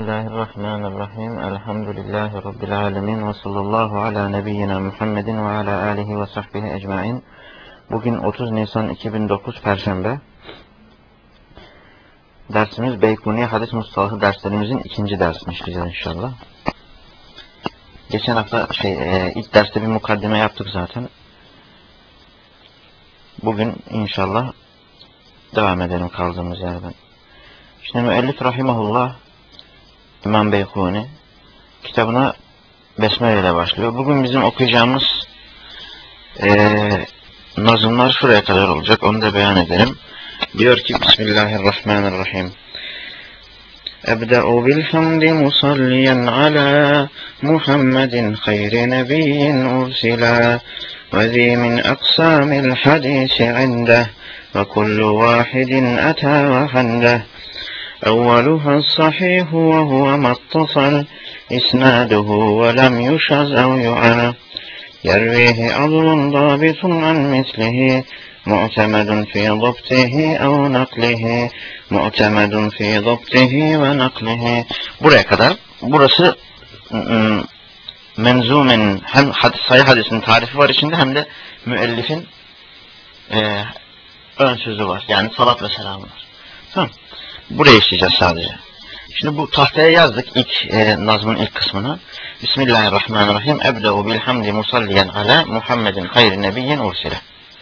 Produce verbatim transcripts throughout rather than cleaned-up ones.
Bismillahirrahmanirrahim. Elhamdülillahi Rabbil alemin. Ve sallallahu ala nebiyyina Muhammedin ve ala alihi ve sahbihi ecmain. Bugün otuz Nisan iki bin dokuz Perşembe. Dersimiz Beykuniye Hadis Mustalahı derslerimizin ikinci dersmiş güzel inşallah. Geçen hafta şey e, ilk derste bir mukaddime yaptık zaten. Bugün inşallah devam edelim kaldığımız yerden. Şimdi müellif rahimahullah İmam Beykuni kitabına Besmele ile başlıyor. Bugün bizim okuyacağımız e, nazımlar şuraya kadar olacak. Onu da beyan edelim. Diyor ki Bismillahirrahmanirrahim. Ebde'u bilhamdi musalliyen ala Muhammedin hayri nebiyyin ursila ve zi min aksamil hadisi indeh ve kullu vahidin ata ve handeh. أولها الصحيح وهو ما اتصل إسناده ولم يشذ أو يعل يرويه عضل ضابط عن مثله معتمد في ضبطه أو نقله معتمد في ضبطه ونقله. Buraya kadar burası menzumen hem hadis, sayı hadisinin tarifi var içinde hem de müellifin e, ön sözü var. Yani salat ve selamı var. Tamam. Buraya işleyeceğiz sadece. Şimdi bu tahtaya yazdık ilk e, nazmın ilk kısmını. Bismillahirrahmanirrahim. Ebde'u bilhamdi musalliyen ala Muhammedin hayri nebiyyin ursile.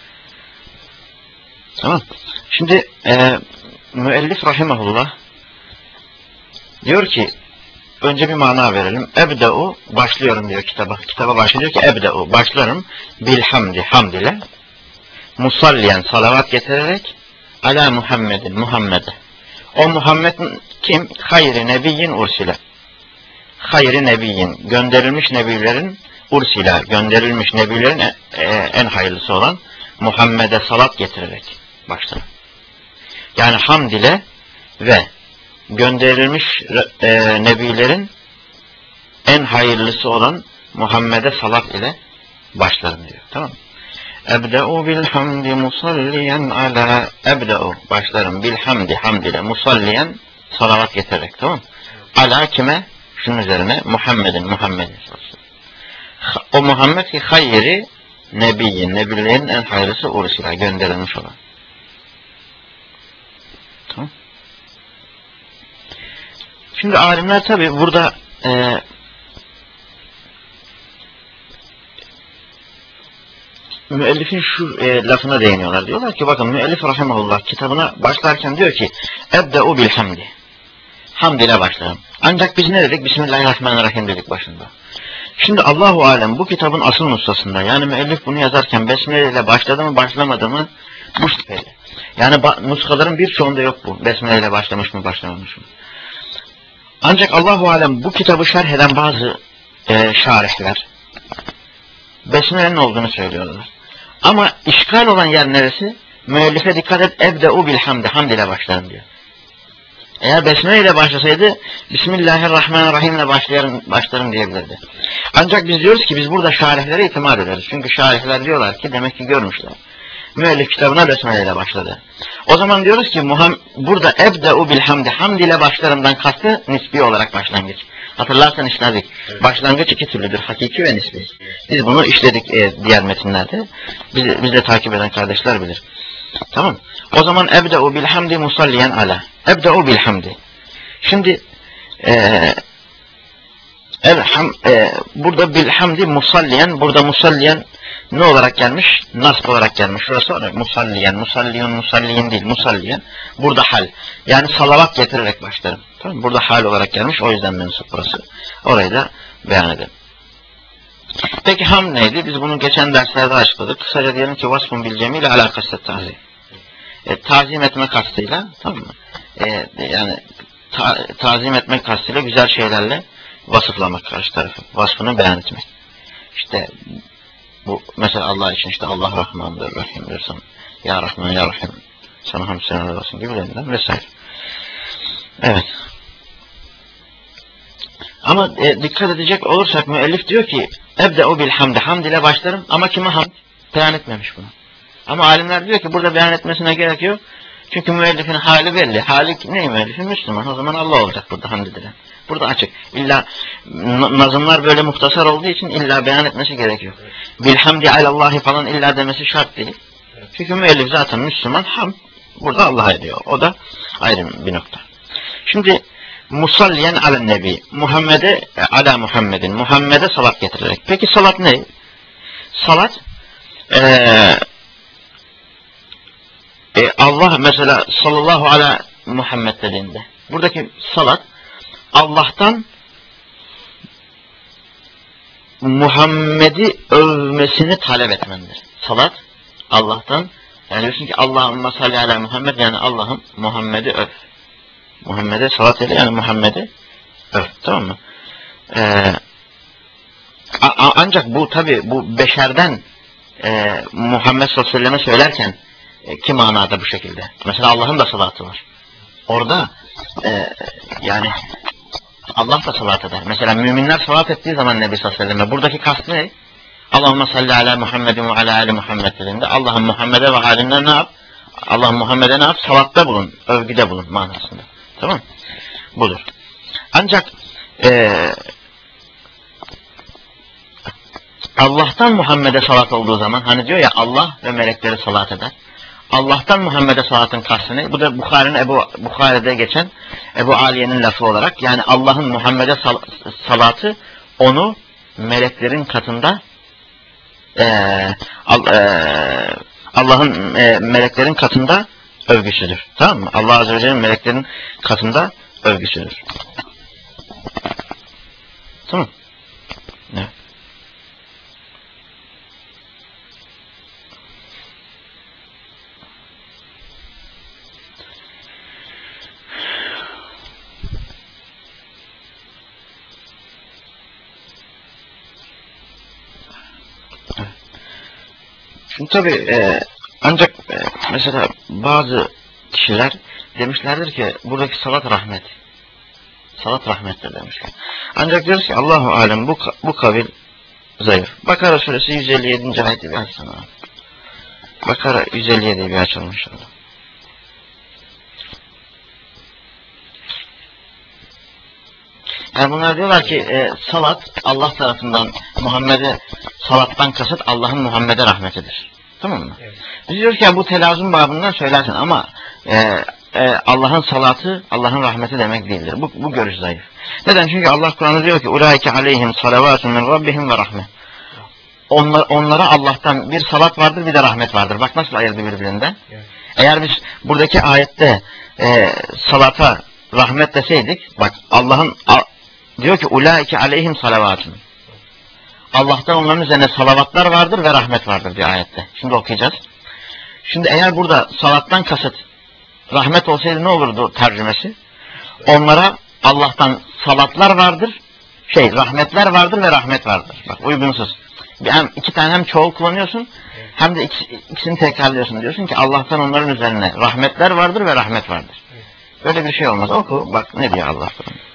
Tamam. Şimdi e, müellif rahimahullah diyor ki önce bir mana verelim. Ebde'u başlıyorum diyor kitaba. Kitaba başlıyor ki ebde'u başlarım bilhamdi hamd ile musalliyen salavat getirerek ala Muhammedin Muhammed'e. O Muhammed kim? Hayri nebiyyin ursile. Hayri nebiyyin. Gönderilmiş nebilerin ursila. Gönderilmiş nebilerin e, e, en hayırlısı olan Muhammed'e salat getirerek başlar. Yani hamd ile ve gönderilmiş e, nebilerin en hayırlısı olan Muhammed'e salat ile başlarım diyor. Tamam mı? Ebde'u bilhamdi musalliyen ala ebde'u başlarım bilhamdi hamd ile musalliyen salavat getirerek, tamam mı? Ala kime? Şunun üzerine Muhammed'in Muhammed'in o Muhammed ki hayri nebiyyin nebilerin en hayırlısı ursila gönderilmiş olan. Tamam. Şimdi alimler tabi burada e, müellifin şu e, lafına değiniyorlar. Diyorlar ki bakın müellif rahimahullah kitabına başlarken diyor ki ebde'u bilhamdi. Hamd ile başlarım. Ancak biz ne dedik? Bismillahirrahmanirrahim dedik başında. Şimdi Allahu alem bu kitabın asıl nustasında yani müellif bunu yazarken Besmele ile başladı mı başlamadı mı bu şüpheli. Yani nuskaların birçoğunda yok bu. Besmele ile başlamış mı başlamamış mı. Ancak Allahu alem bu kitabı şerh eden bazı e, şarihler Besmele'nin olduğunu söylüyorlar. Ama işgal olan yer neresi? Müellife dikkat et. Ebde'u bilhamdi. Hamd ile başlarım diyor. Eğer Besmele ile başlasaydı Bismillahirrahmanirrahim ile başlarım, başlarım diyebilirdi. Ancak biz diyoruz ki biz burada şarihlere itimat ederiz. Çünkü şarihler diyorlar ki demek ki görmüşler. Müellif kitabına Besmele ile başladı. O zaman diyoruz ki Muhammed, burada ebde'u bilhamdi hamd ile başlarımdan kastı nisbi olarak başlangıç. Hatırlarsan işledik. Evet. Başlangıç iki türlüdür. Hakiki ve nisbi. Biz bunu işledik e, diğer metinlerde. Biz, biz de takip eden kardeşler bilir. Tamam. O zaman ebde'u bilhamdi musalliyen ala. Ebde'u bilhamdi. Şimdi e, elham, e, burada bilhamdi musalliyen, burada musalliyen ne olarak gelmiş? Nasb olarak gelmiş. Şurası olarak musalliyen, musalliyun, musalliyin değil, musalliyen. Burada hal. Yani salavat getirerek başlarım. Tamam mı? Burada hal olarak gelmiş. O yüzden mensup burası. Orayı da beyan edelim. Peki hamd neydi? Biz bunu geçen derslerde açıkladık. Kısaca diyelim ki vasfun bil cemiyle alakasset tazim. E, tazim etme kastıyla, tamam mı? E, yani ta, tazim etmek kastıyla güzel şeylerle vasıflamak karşı tarafı. Vasfını beyan etmek. İşte bu mesela Allah için işte Allah Rahmandır, Rahim'dir sana. Ya Rahman, Ya Rahim. Sana hamd seneler olsun gibilerinden vesaire. Evet. Ama e, dikkat edecek olursak müellif diyor ki ebde'u bilhamdi. Hamd ile başlarım ama kime hamd? Beyan etmemiş bunu. Ama alimler diyor ki burada beyan etmesine gerek yok. Çünkü müellifin hali belli. Hali ne müellifi? Müslüman. O zaman Allah olacak burada hamd edilen. Burada açık. İlla nazımlar böyle muhtasar olduğu için illa beyan etmesi gerekiyor. Bilhamdi alallahi falan illa demesi şart değil. Çünkü müellif zaten Müslüman. Ham burada Allah'a ediyor. O da ayrı bir nokta. Şimdi musalliyen alen nebi. Muhammed'e ala Muhammed'in. Muhammed'e salat getirerek. Peki salat ne? Salat eee E Allah mesela sallallahu ala Muhammed dediğinde buradaki salat Allah'tan Muhammed'i övmesini talep etmendir. Salat Allah'tan, yani diyorsun ki Allahümme salli ala Muhammed, yani Allah'ım Muhammed'i öv. Muhammed'e salat eyle, yani Muhammed'i öv. Tamam mı? Ee, ancak bu tabi bu beşerden e, Muhammed sallallahu aleyhi ve sellem'e söylerken ki manada bu şekilde. Mesela Allah'ın da salatı var. Orada e, yani Allah da salat eder. Mesela müminler salat ettiği zaman Nebi sallallahu aleyhi ve sellem, buradaki kast ne? Allahümme salli ala Muhammedin ve ala ali Muhammed dediğinde Allah'ın Muhammed'e ve halinden ne yap? Allah'ın Muhammed'e ne yap? Salatta bulun, övgüde bulun manasında. Tamam? Budur. Ancak e, Allah'tan Muhammed'e salat olduğu zaman, hani diyor ya Allah ve melekleri salat eder. Allah'tan Muhammed'e salatın kastını, bu da Bukhari'nin Ebu Bukhari'de geçen Ebu Aliye'nin lafı olarak, yani Allah'ın Muhammed'e sal salatı onu meleklerin katında e, e, Allah'ın e, meleklerin katında övgüsüdür. Tamam mı? Allah Azze ve Celle'nin meleklerin katında övgüsüdür. Tamam. Evet. Şimdi tabi e, ancak e, mesela bazı kişiler demişlerdir ki buradaki salat rahmet. Salat rahmettir demişler. Ancak diyoruz ki Allahu alem bu bu kavil zayıf. Bakara suresi yüz elli yedinci ayeti bir açsana. Bakara yüz elli yediyi bir açalım inşallah. Yani bunlar diyorlar ki e, salat Allah tarafından Muhammed'e, salattan kasıt Allah'ın Muhammed'e rahmetidir. Tamam mı? Evet. Biz diyoruz ki yani bu telazum babından söylersin ama e, e, Allah'ın salatı Allah'ın rahmeti demek değildir. Bu, bu görüş zayıf. Neden? Çünkü Allah Kur'an'da diyor ki ulaike aleyhim salavatun min rabbihim ve rahmet. Onlar, onlara Allah'tan bir salat vardır, bir de rahmet vardır. Bak nasıl ayırdı birbirinden. Evet. Eğer biz buradaki ayette e, salata rahmet deseydik, bak Allah'ın diyor ki ulaike aleyhim salavatun. Allah'tan onların üzerine salavatlar vardır ve rahmet vardır diye ayette. Şimdi okuyacağız. Şimdi eğer burada salattan kasıt rahmet olsaydı ne olurdu tercümesi? Onlara Allah'tan salatlar vardır, şey rahmetler vardır ve rahmet vardır. Bak uygunsuz. Bir hem iki tane hem çoğul kullanıyorsun, hem de ikisi, ikisini tekrarlıyorsun. Diyorsun ki Allah'tan onların üzerine rahmetler vardır ve rahmet vardır. Böyle bir şey olmaz. Oku bak ne diyor Allah.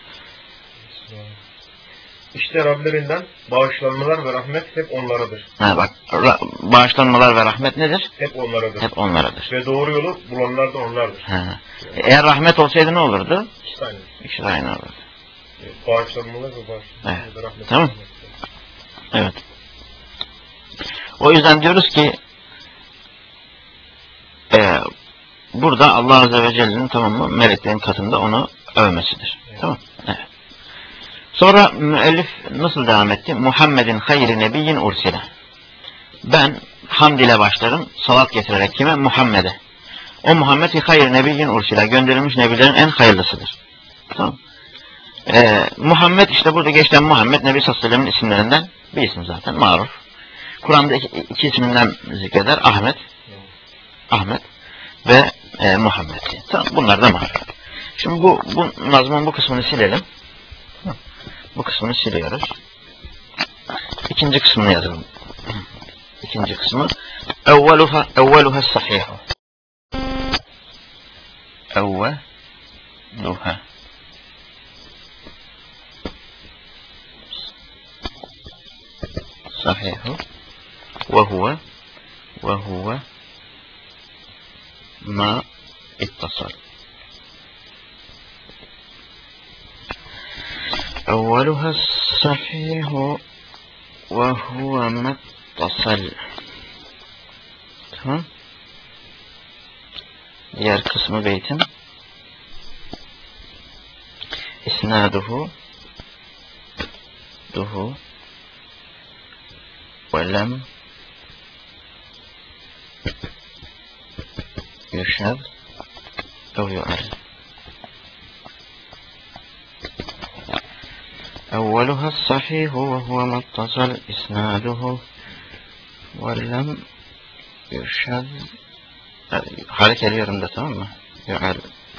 İşte Rablerinden bağışlanmalar ve rahmet hep onlaradır. Ha bak, bağışlanmalar ve rahmet nedir? Hep onlaradır. Hep onlaradır. Ve doğru yolu bulanlar da onlardır. Ha. Eğer rahmet olsaydı ne olurdu? İşte aynı. İşte aynı olurdu. Bağışlanmalar ve bağışlanmalar evet. ve rahmet. Tamam. Evet. O yüzden diyoruz ki e, burada Allah Azze ve Celle'nin tamam mı meleklerin katında onu övmesidir. Evet. Tamam. Evet. Sonra müellif nasıl devam etti? Muhammedin hayri nebiyyin ursile. Ben hamd ile başlarım, salat getirerek kime? Muhammed'e. O Muhammed hayri nebiyyin ursile. Gönderilmiş nebilerin en hayırlısıdır. Tamam. Ee, Muhammed işte burada geçen Muhammed Nebi sallallahu aleyhi ve sellem'in isimlerinden bir isim zaten. Maruf. Kur'an'da iki, iki isminden zikreder. Ahmet. Ahmet ve e, Muhammed. Tamam. Bunlar da maruf. Şimdi bu, bu nazmın bu kısmını silelim. Bu kısmını siliyoruz. İkinci kısmını yazalım. İkinci kısmı evveluha evveluha sahihu. Evveluha sahihu ve huve ve huve ma اتصل. أولها الصحيح وهو ما اتصل. Tamam. Diğer kısmı beytin. İsnaduhu duhu ve lem yuşad ev yu'al. أولها الصحيح وهو ما اتصل إسناده ولم يشذ. Hareket ediyorum da, tamam mı? Yu'al.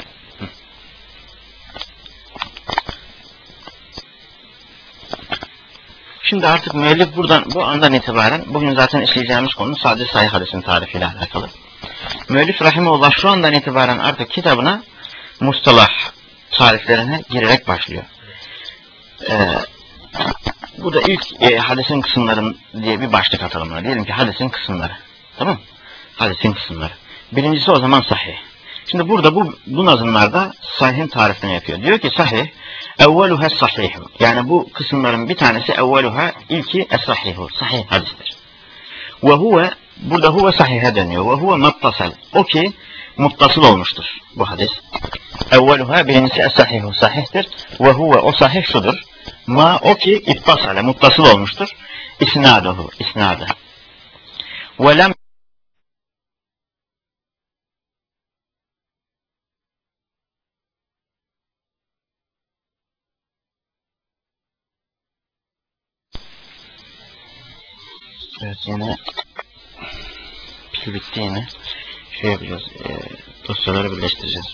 Şimdi artık müellif buradan, bu andan itibaren, bugün zaten işleyeceğimiz konu sadece sahih hadisin tarifiyle alakalı. Müellif rahimehullah şu andan itibaren artık kitabına mustalah tariflerine girerek başlıyor. Ee, bu da ilk e, hadisin kısımları diye bir başlık atalım buna. Diyelim ki hadisin kısımları. Tamam mı? Hadisin kısımları. Birincisi o zaman sahih. Şimdi burada bu, bu nazımlarda sahihin tarifini yapıyor. Diyor ki sahih, evveluha sahihu. Yani bu kısımların bir tanesi evveluha, ilki es-sahihu. Sahih hadistir. Ve huve, burada huve sahihe dönüyor. Ve huve muttasal. O ki muttasıl olmuştur bu hadis. Evveluha, birincisi es-sahihu, sahihtir. Ve huve, o sahih şudur. Ma, o ki ittasale, muttasıl olmuştur. İsnaduhu, isnadı. Ve lem Evet, yine pil bitti, yine şey yapacağız, e, dosyaları birleştireceğiz.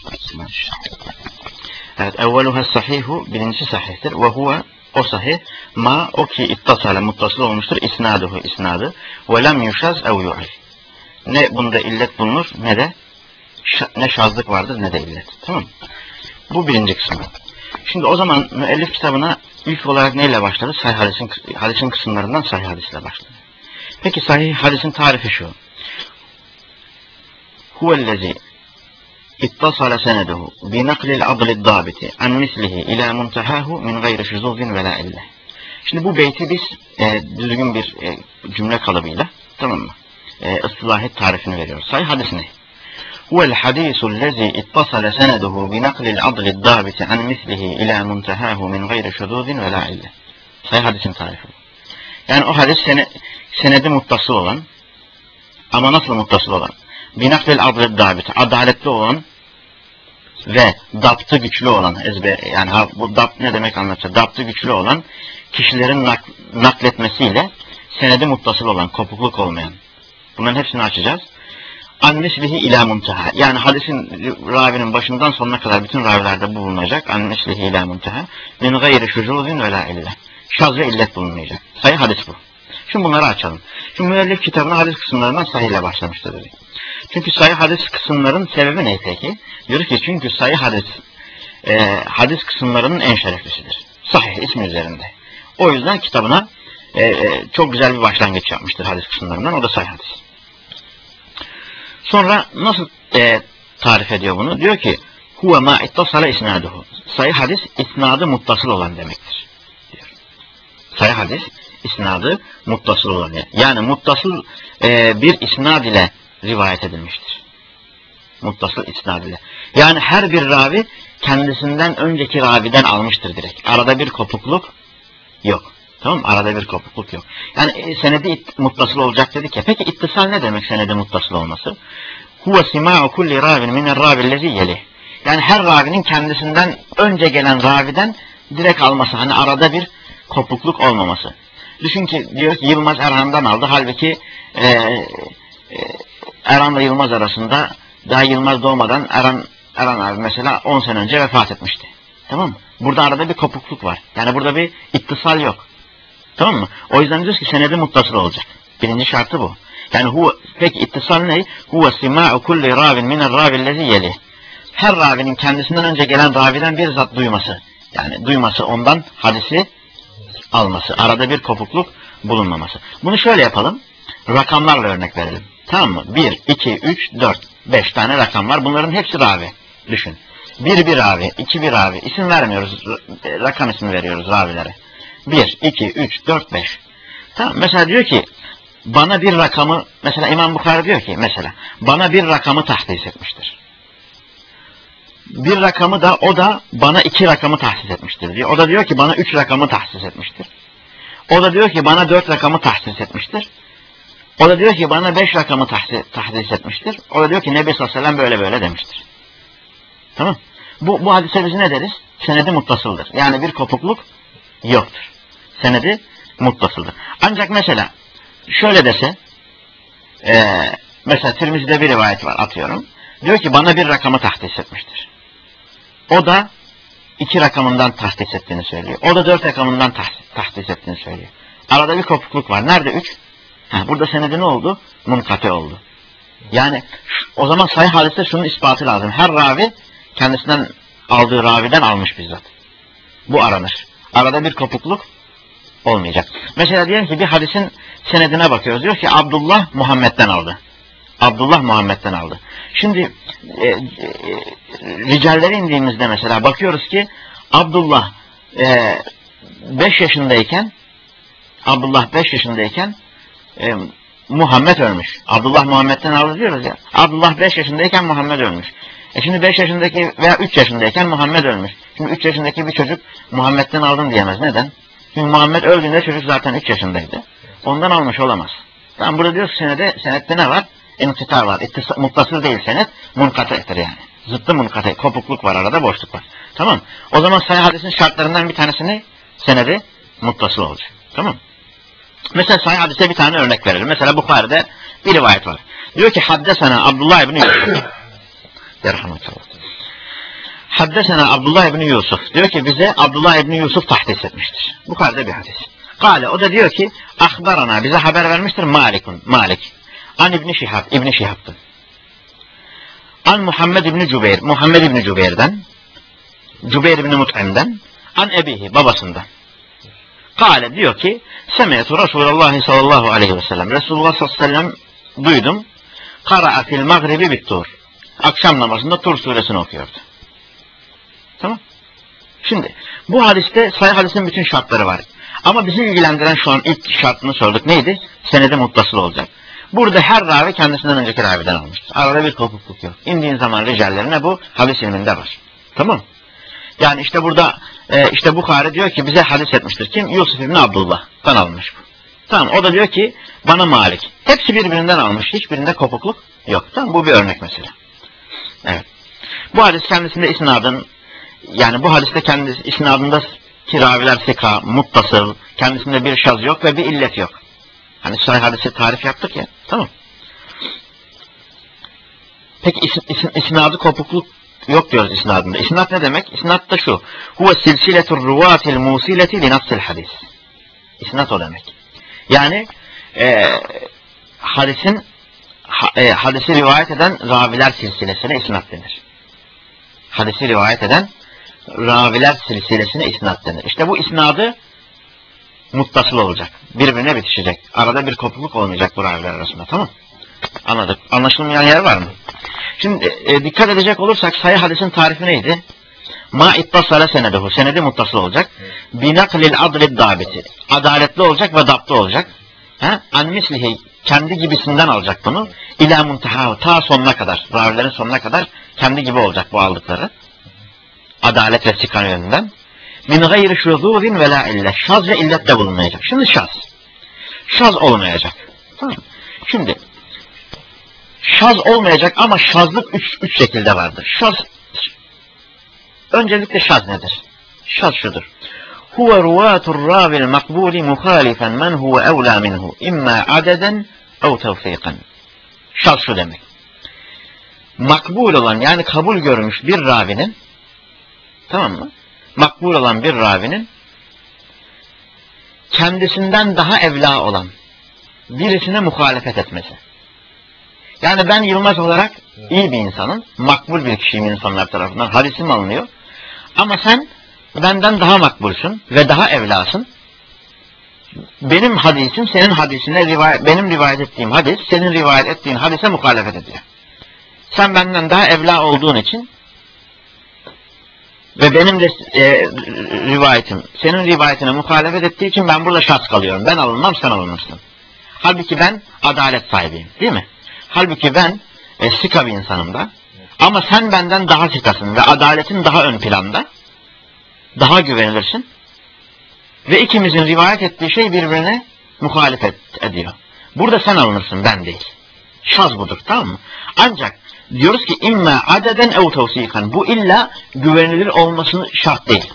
Evet, evveluha sahihu, birincisi sahihtir. Ve huve, o sahih. Ma, o ki ittasale, muttasıl olmuştur. İsnaduhu, isnadı. Ve lem yuşaz ev yu'al. Ne bunda illet bulunur, ne de ne şazlık vardır, ne de illet. Tamam mı? Bu birinci kısmı. Şimdi o zaman müellif kitabına ilk olarak neyle başladı? Sahih hadisin, hadisin kısımlarından sahih hadisle başladı. Peki sahih hadisin tarifi şu. Huvellezi ittasala seneduhu bi naklil adlid dabiti an mislihi ila muntahahu min gayri şuzuzin ve la ille. Şimdi bu beyti biz e, düzgün bir e, cümle kalıbıyla, tamam mı? E, ıslahi tarifini veriyoruz. Sahih hadis ne? Huvel hadisul lezi ittasala seneduhu bi naklil adlid dabiti an mislihi ila muntahahu min gayri şuzuzin ve la ille. Sahih hadisin tarifi. Yani o hadis sene, senedi muttasıl olan, ama nasıl muttasıl olan? Binaklil adlet dabiti, adaletli olan ve daptı güçlü olan, ezber, yani ha, bu dapt ne demek anlatacak? Daptı güçlü olan kişilerin nak, nakletmesiyle senedi muttasıl olan, kopukluk olmayan. Bunların hepsini açacağız. An mislihi ila muntaha. Yani hadisin ravinin başından sonuna kadar bütün ravilerde bu bulunacak. An mislihi ila muntaha. Min gayri şuzuzin ve la ille. Şaz ve illet bulunmayacak. Sahih hadis bu. Şimdi bunları açalım. Şimdi müellif kitabına hadis kısımlarından sahih ile başlamıştır dedik. Çünkü sahih hadis kısımların sebebi ne peki? Diyor ki çünkü sahih hadis e, hadis kısımlarının en şereflisidir. Sahih ismi üzerinde. O yüzden kitabına e, e, çok güzel bir başlangıç yapmıştır hadis kısımlarından. O da sahih hadis. Sonra nasıl e, tarif ediyor bunu? Diyor ki huve ma ittasala isnaduhu. Sahih hadis isnadı muttasıl olan demektir. Diyor. Sahih hadis isnadı muttasıl olan. Yani muttasıl e, bir isnad ile rivayet edilmiştir. Muttasıl isnad ile. Yani her bir ravi kendisinden önceki raviden almıştır direkt. Arada bir kopukluk yok. Tamam mı? Arada bir kopukluk yok. Yani e, senedi it, muttasıl olacak dedik ya. Peki ittisal ne demek senedi muttasıl olması? Huve sima'u kulli ravin minel ravillezi yelih. Yani her ravinin kendisinden önce gelen raviden direkt alması. Hani arada bir kopukluk olmaması. Düşün ki diyor ki Yılmaz Erhan'dan aldı. Halbuki e, e, Erhan'la Yılmaz arasında daha Yılmaz doğmadan Erhan, Erhan abi mesela on sene önce vefat etmişti. Tamam mı? Burada arada bir kopukluk var. Yani burada bir ittisal yok. Tamam mı? O yüzden diyoruz ki senedi muttasıl olacak. Birinci şartı bu. Yani huve, peki ittisal ne? Huve sima'u kulli ravin minel ravillezi yelih. Her ravinin kendisinden önce gelen raviden bir zat duyması. Yani duyması, ondan hadisi alması. Arada bir kopukluk bulunmaması. Bunu şöyle yapalım. Rakamlarla örnek verelim. Tamam mı? bir, iki, üç, dört, beş tane rakam var. Bunların hepsi ravi. Düşün. bir bir ravi, iki bir ravi. İsim vermiyoruz. Rakam ismi veriyoruz ravilere. bir, iki, üç, dört, beş. Tamam. Mesela diyor ki bana bir rakamı, mesela İmam Bukhari diyor ki mesela bana bir rakamı tahdis etmiştir. Bir rakamı da o da bana iki rakamı tahsis etmiştir diyor. O da diyor ki bana üç rakamı tahsis etmiştir. O da diyor ki bana dört rakamı tahsis etmiştir. O da diyor ki bana beş rakamı tahsis, tahdis etmiştir. O da diyor ki Nebi sallallahu aleyhi ve sellem böyle böyle demiştir. Tamam. Bu, bu hadise biz ne deriz? Senedi muttasıldır. Yani bir kopukluk yoktur. Senedi muttasıldır. Ancak mesela şöyle dese e, mesela Tirmizi'de bir rivayet var atıyorum. Diyor ki bana bir rakamı tahdis etmiştir. O da iki rakamından tahdis ettiğini söylüyor. O da dört rakamından tahdis ettiğini söylüyor. Arada bir kopukluk var. Nerede üç? Ha, burada senedi ne oldu? Munkate oldu. Yani o zaman sahih hadiste şunun ispatı lazım. Her ravi kendisinden aldığı raviden almış bizzat. Bu aranır. Arada bir kopukluk olmayacak. Mesela diyelim ki bir hadisin senedine bakıyoruz. Diyor ki Abdullah Muhammed'den aldı. Abdullah Muhammed'den aldı. Şimdi e, e, ricallere indiğimizde mesela bakıyoruz ki Abdullah e, beş yaşındayken Abdullah beş yaşındayken e, Muhammed ölmüş. Abdullah Muhammed'den aldı diyoruz ya. Abdullah beş yaşındayken Muhammed ölmüş. E şimdi beş yaşındaki veya üç yaşındayken Muhammed ölmüş. Şimdi üç yaşındaki bir çocuk Muhammed'den aldın diyemez. Neden? Çünkü Muhammed öldüğünde çocuk zaten üç yaşındaydı. Ondan almış olamaz. Tamam, burada diyoruz senede, senette ne var? İnkıta var. İttis muttasıl değil senet, munkate'tir yani. Zıttı munkate, kopukluk var arada, boşluk var. Tamam. O zaman sahih hadisin şartlarından bir tanesini senedi muttasıl olacak. Tamam. Mesela sahih hadise bir tane örnek verelim. Mesela Bukhari'de bir rivayet var. Diyor ki haddesena Abdullah ibn Yusuf. Yerhametullah. Haddesena Abdullah ibn Yusuf. Diyor ki bize Abdullah ibn Yusuf tahdis etmiştir. Bukhari'de bir hadis. Kale, o da diyor ki ahbarana, bize haber vermiştir Malikun. Malik. An İbn Şihab, İbn Şihab'tı. An Muhammed İbn Cübeyr, Muhammed İbn Cübeyr'den, Cübeyr İbn Mut'im'den, an ebihi, babasından. Kale, diyor ki Semetu Resulullah sallallahu aleyhi ve sellem, Resulullah sallallahu aleyhi ve sellem duydum. Kara'a fil mağribi bit Tur. Akşam namazında Tur suresini okuyordu. Tamam. Şimdi bu hadiste sahih hadisin bütün şartları var. Ama bizi ilgilendiren şu an ilk şartını sorduk. Neydi? Senede muttasıl olacak. Burada her ravi kendisinden önceki raviden almıştır. Arada bir kopukluk yok. İndiğin zaman ricallerine bu hadis ilminde var. Tamam. Yani işte burada e, işte Bukhari diyor ki bize hadis etmiştir. Kim? Yusuf İbni Abdullah'tan almış bu. Tamam. O da diyor ki bana Malik. Hepsi birbirinden almış. Hiçbirinde kopukluk yok. Tamam. Bu bir örnek mesela. Evet. Bu hadis kendisinde isnadın, yani bu hadiste kendisi isnadında raviler sika, muttasıl, kendisinde bir şaz yok ve bir illet yok. Hani sahih hadise tarif yaptık ya. Tamam. Peki is, is, isnadı kopukluk yok diyoruz isnadında. İsnad ne demek? İsnad da şu. Huve silsiletur ruvatil musileti li nafsil hadis. İsnad o demek. Yani e, hadisin ha, e, hadisi rivayet eden raviler silsilesine isnad denir. Hadisi rivayet eden raviler silsilesine isnad denir. İşte bu isnadı muttasıl olacak. Birbirine bitişecek. Arada bir kopukluk olmayacak bu raviler arasında. Tamam. Anladık. Anlaşılmayan yer var mı? Şimdi e, dikkat edecek olursak sahih hadisin tarifi neydi? Ma ittasale seneduhu. Senedi muttasıl olacak. Binaklil adlid dabiti. Adaletli olacak ve daptı olacak. Ha? An mislihi. Kendi gibisinden alacak bunu. İlâ muntahahu. Ta sonuna kadar. Ravilerin sonuna kadar kendi gibi olacak bu aldıkları. Adalet ve sikan yönünden. Min gayri şuzûzin ve la illet. Şaz ve illet de bulunmayacak. Şimdi şaz. Şaz olmayacak. Tamam. Şimdi şaz olmayacak ama şazlık üç, üç şekilde vardır. Şaz, öncelikle şaz nedir? Şaz şudur. Huve ruvatur ravil makbuli muhalifen men huve evlâ minhu. İmmâ adeden ev tevfîkan. Şaz şu demek. Makbul olan, yani kabul görmüş bir ravinin, tamam mı? Makbul olan bir ravinin kendisinden daha evlâ olan birisine muhalefet etmesi. Yani ben Yılmaz olarak iyi bir insanım, makbul bir kişiyim insanlar tarafından, hadisim alınıyor. Ama sen benden daha makbulsun ve daha evlasın. benim hadisim senin hadisine rivayet, benim rivayet ettiğim hadis senin rivayet ettiğin hadise muhalefet ediyor. Sen benden daha evla olduğun için ve benim de e, rivayetim senin rivayetine muhalefet ettiği için ben burada şahs kalıyorum. Ben alınmam, sen alınırsın. Halbuki ben adalet sahibiyim, değil mi? Halbuki ben e, sika bir insanım da. Ama sen benden daha sikasın ve adaletin daha ön planda. Daha güvenilirsin. Ve ikimizin rivayet ettiği şey birbirine muhalefet ediyor. Burada sen alınırsın, ben değil. Şaz budur, tamam mı? Ancak diyoruz ki imma adeden ev tavsikan. Bu illa güvenilir olmasının şart değil.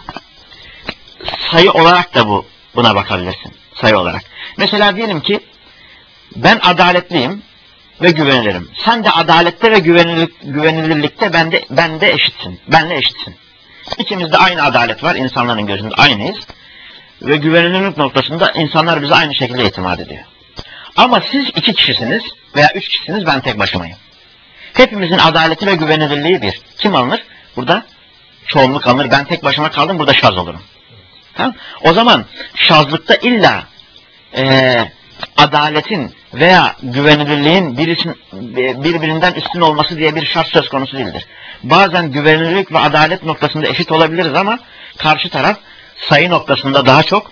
Sayı olarak da bu buna bakabilirsin. Sayı olarak. Mesela diyelim ki ben adaletliyim ve güvenilirim. Sen de adalette ve güvenilir, güvenilirlikte bende, bende eşitsin. Benle eşitsin. İkimizde aynı adalet var. İnsanların gözünde aynıyız. Ve güvenilirlik noktasında insanlar bize aynı şekilde itimat ediyor. Ama siz iki kişisiniz veya üç kişisiniz, ben tek başımayım. Hepimizin adaleti ve güvenilirliği bir. Kim alınır? Burada çoğunluk alınır. Ben tek başıma kaldım, burada şaz olurum. Tamam? O zaman şazlıkta illa e, adaletin veya güvenilirliğin birisin, birbirinden üstün olması diye bir şart söz konusu değildir. Bazen güvenilirlik ve adalet noktasında eşit olabiliriz ama karşı taraf sayı noktasında daha çok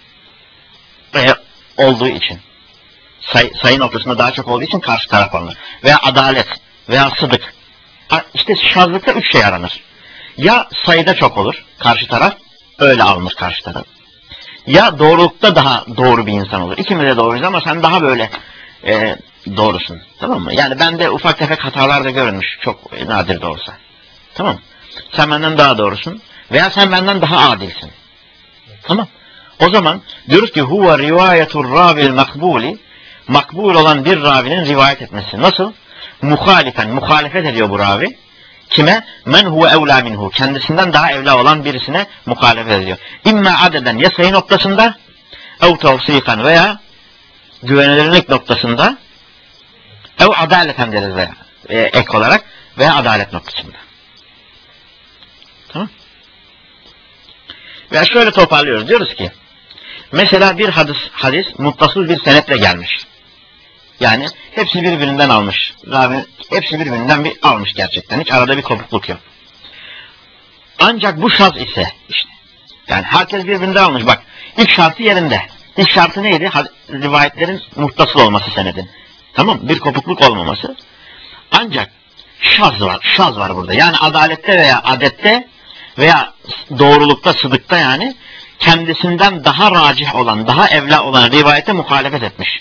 e, olduğu için. Sayı, sayı noktasında daha çok olduğu için karşı taraf alınır. Veya adalet veya sıdık. İşte şazlıkta üç şey aranır. Ya sayıda çok olur karşı taraf, öyle alınır karşı taraf. Ya doğrulukta daha doğru bir insan olur. İkimiz de doğruyuz ama sen daha böyle e, doğrusun. Tamam mı? Yani bende ufak tefek hatalar da görünmüş. Çok nadir de olsa. Tamam. Sen benden daha doğrusun. Veya sen benden daha adilsin. Tamam. O zaman diyoruz ki huve rivayetur rabil makbuli, makbul olan bir ravinin rivayet etmesi. Nasıl? Muhalifen, muhalefet ediyor bu ravi. Kime? Men huve evlâ minhu. Kendisinden daha evlâ olan birisine muhalefet ediyor. İmme adeden, ya sayı noktasında, ev tavsikan veya güvenilirlik noktasında, ev adaleten deriz veya e, ek olarak veya adalet noktasında. Tamam. Veya şöyle toparlıyoruz. Diyoruz ki mesela bir hadis, hadis muttasıl bir senetle gelmiş. Yani hepsi birbirinden almış. Ravi hepsi birbirinden bir almış gerçekten. Hiç arada bir kopukluk yok. Ancak bu şart ise işte yani herkes birbirinden almış. Bak ilk şartı yerinde. İlk şartı neydi? Rivayetlerin muttasıl olması senedin. Tamam, bir kopukluk olmaması. Ancak şaz var. Şaz var burada. Yani adalette veya adette veya doğrulukta, sıdıkta yani kendisinden daha racih olan, daha evla olan rivayete muhalefet etmiş.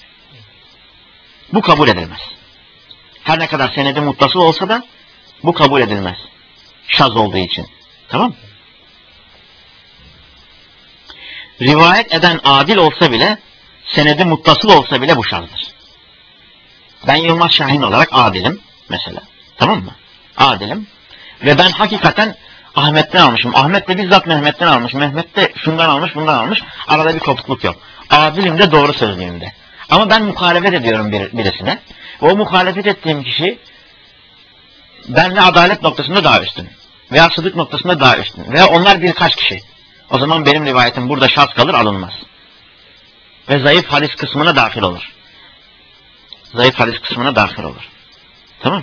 Bu kabul edilmez. Her ne kadar senedi muttasıl olsa da bu kabul edilmez. Şaz olduğu için. Tamam mı? Rivayet eden adil olsa bile, senedi muttasıl olsa bile bu şazdır. Ben Yılmaz Şahin olarak adilim mesela. Tamam mı? Adilim. Ve ben hakikaten Ahmet'ten almışım. Ahmet de bizzat Mehmet'ten almış. Mehmet de şundan almış, bundan almış. Arada bir kopukluk yok. Adilim de doğru sözlüyüm de. Ama ben muhalefet ediyorum bir, birisine. Ve o muhalefet ettiğim kişi benle adalet noktasında daha üstün. Veya sıdık noktasında daha üstün. Veya onlar birkaç kişi. O zaman benim rivayetim burada şaz kalır, alınmaz. Ve zayıf hadis kısmına dahil olur. Zayıf hadis kısmına dahil olur. Tamam.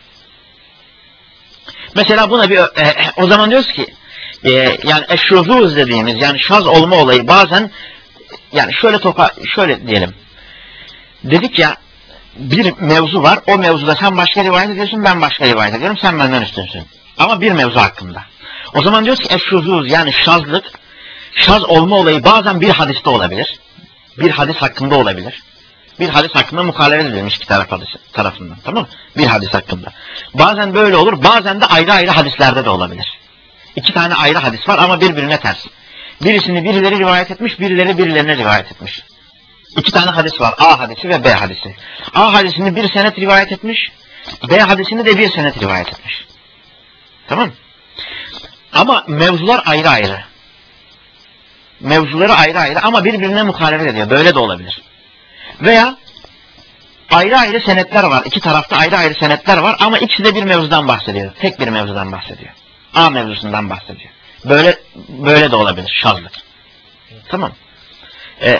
Mesela buna bir e, o zaman diyoruz ki e, yani eşruzuz dediğimiz yani şaz olma olayı bazen yani şöyle topa şöyle diyelim. Dedik ya bir mevzu var. O mevzuda sen başka rivayet ediyorsun, ben başka rivayet ediyorum. Sen benden üstünsün. Ama bir mevzu hakkında. O zaman diyoruz ki eşruzuz yani şazlık, şaz olma olayı bazen bir hadiste olabilir. Bir hadis hakkında olabilir. Bir hadis hakkında muhalefet edilmiş iki taraf tarafından. Tamam mı? Bir hadis hakkında. Bazen böyle olur. Bazen de ayrı ayrı hadislerde de olabilir. İki tane ayrı hadis var ama birbirine ters. Birisini birileri rivayet etmiş, birileri birilerine rivayet etmiş. İki tane hadis var. A hadisi ve B hadisi. A hadisini bir senet rivayet etmiş. B hadisini de bir senet rivayet etmiş. Tamam mı? Ama mevzular ayrı ayrı. Mevzuları ayrı ayrı ama birbirine muhalefet ediyor. Böyle de olabilir. Veya ayrı ayrı senetler var. İki tarafta ayrı ayrı senetler var ama ikisi de bir mevzudan bahsediyor. Tek bir mevzudan bahsediyor. A mevzusundan bahsediyor. Böyle böyle de olabilir şazlık. Tamam. Ee,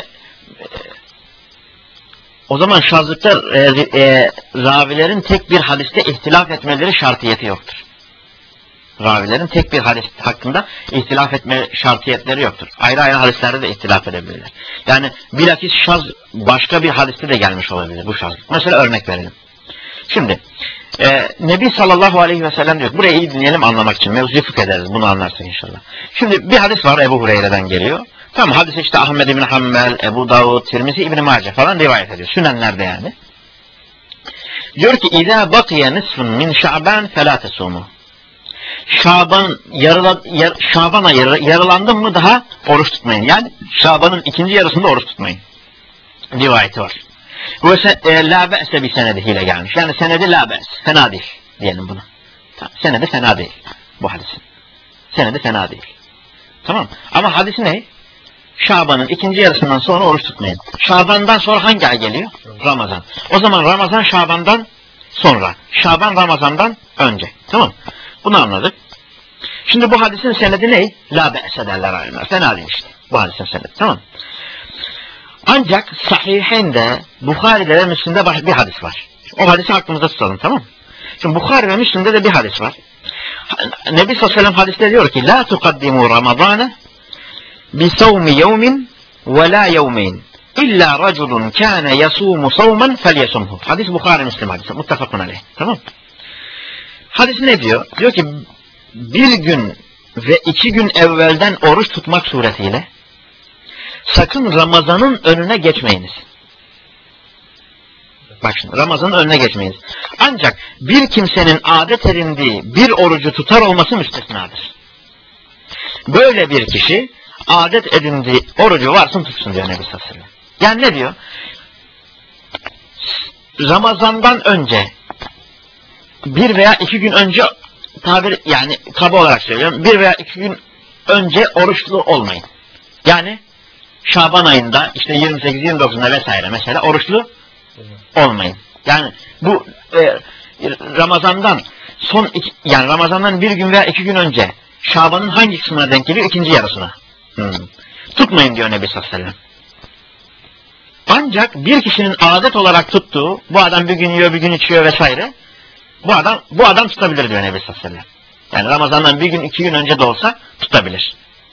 o zaman şazlıkta e, e, ravilerin tek bir hadiste ihtilaf etmeleri şartiyeti yoktur. Ravilerin tek bir hadis hakkında ihtilaf etme şartiyetleri yoktur. Ayrı ayrı hadislerde de ihtilaf edebilirler. Yani bilakis şaz başka bir hadiste de gelmiş olabilir bu şazlık. Mesela örnek verelim. Şimdi e, Nebi sallallahu aleyhi ve sellem diyor. Burayı iyi dinleyelim anlamak için. Mevzuyu fıkh ederiz. Bunu anlarsın inşallah. Şimdi bir hadis var Ebu Hureyre'den geliyor. Tamam, hadis işte Ahmed İbni Hanbel, Ebu Davud, Tirmizi, İbni Mace falan rivayet ediyor. Sünenlerde yani. Diyor ki İzâ bakiye nisfun min şa'ban felâ tesûmû. Şaban yarıla, yar, Şaban ayı yarılandı mı daha oruç tutmayın. Yani Şaban'ın ikinci yarısında oruç tutmayın. Rivayeti var. Bu e, la be'se bir senediyle gelmiş. Yani senedi la be's. Fena değil diyelim buna. Tamam. Senedi fena değil bu hadisin. Senedi fena değil. Tamam. Ama hadis ne? Şaban'ın ikinci yarısından sonra oruç tutmayın. Şaban'dan sonra hangi ay geliyor? Ramazan. O zaman Ramazan Şaban'dan sonra. Şaban Ramazan'dan önce. Tamam. Bunu anladık. Şimdi bu hadisin senedi ne? La be'se derler alimler. Fena değil işte. Bu hadisin senedi. Tamam. Ancak Sahihinde, Bukhari'de ve Müslim'de bir hadis var. O hadisi aklımızda tutalım, tamam mı? Şimdi Bukhari ve Müslim'de de bir hadis var. Nebi sallallahu aleyhi ve sellem hadiste diyor ki La tukaddimu Ramazan'ı bi savmi yevmin ve la yevmeyn illa raculun kâne yasûmu savman felyesumhu. Hadis Bukhari Müslim hadisi. Muttefakun aleyh. Tamam. Hadis ne diyor? Diyor ki bir gün ve iki gün evvelden oruç tutmak suretiyle sakın Ramazan'ın önüne geçmeyiniz. Bak şimdi Ramazan'ın önüne geçmeyiniz. Ancak bir kimsenin adet edindiği bir orucu tutar olması müstesnadır. Böyle bir kişi adet edindiği orucu varsın tutsun diyor Nebi sallallahu aleyhi ve sellem. Yani ne diyor? Ramazan'dan önce bir veya iki gün önce tabir yani kaba olarak söylüyorum. Bir veya iki gün önce oruçlu olmayın. Yani Şaban ayında işte yirmi sekiz yirmi dokuzunda vesaire mesela oruçlu olmayın. Yani bu e, Ramazan'dan son iki, yani Ramazan'dan bir gün veya iki gün önce Şaban'ın hangi kısmına denk geliyor? İkinci yarısına. Hmm. Tutmayın diyor Nebi sallallahu aleyhi ve sellem. Ancak bir kişinin adet olarak tuttuğu, bu adam bir gün yiyor bir gün içiyor vesaire, bu adam bu adam tutabilir diyor Nebi sallallahu aleyhi ve sellem. Yani Ramazan'dan bir gün iki gün önce de olsa tutabilir.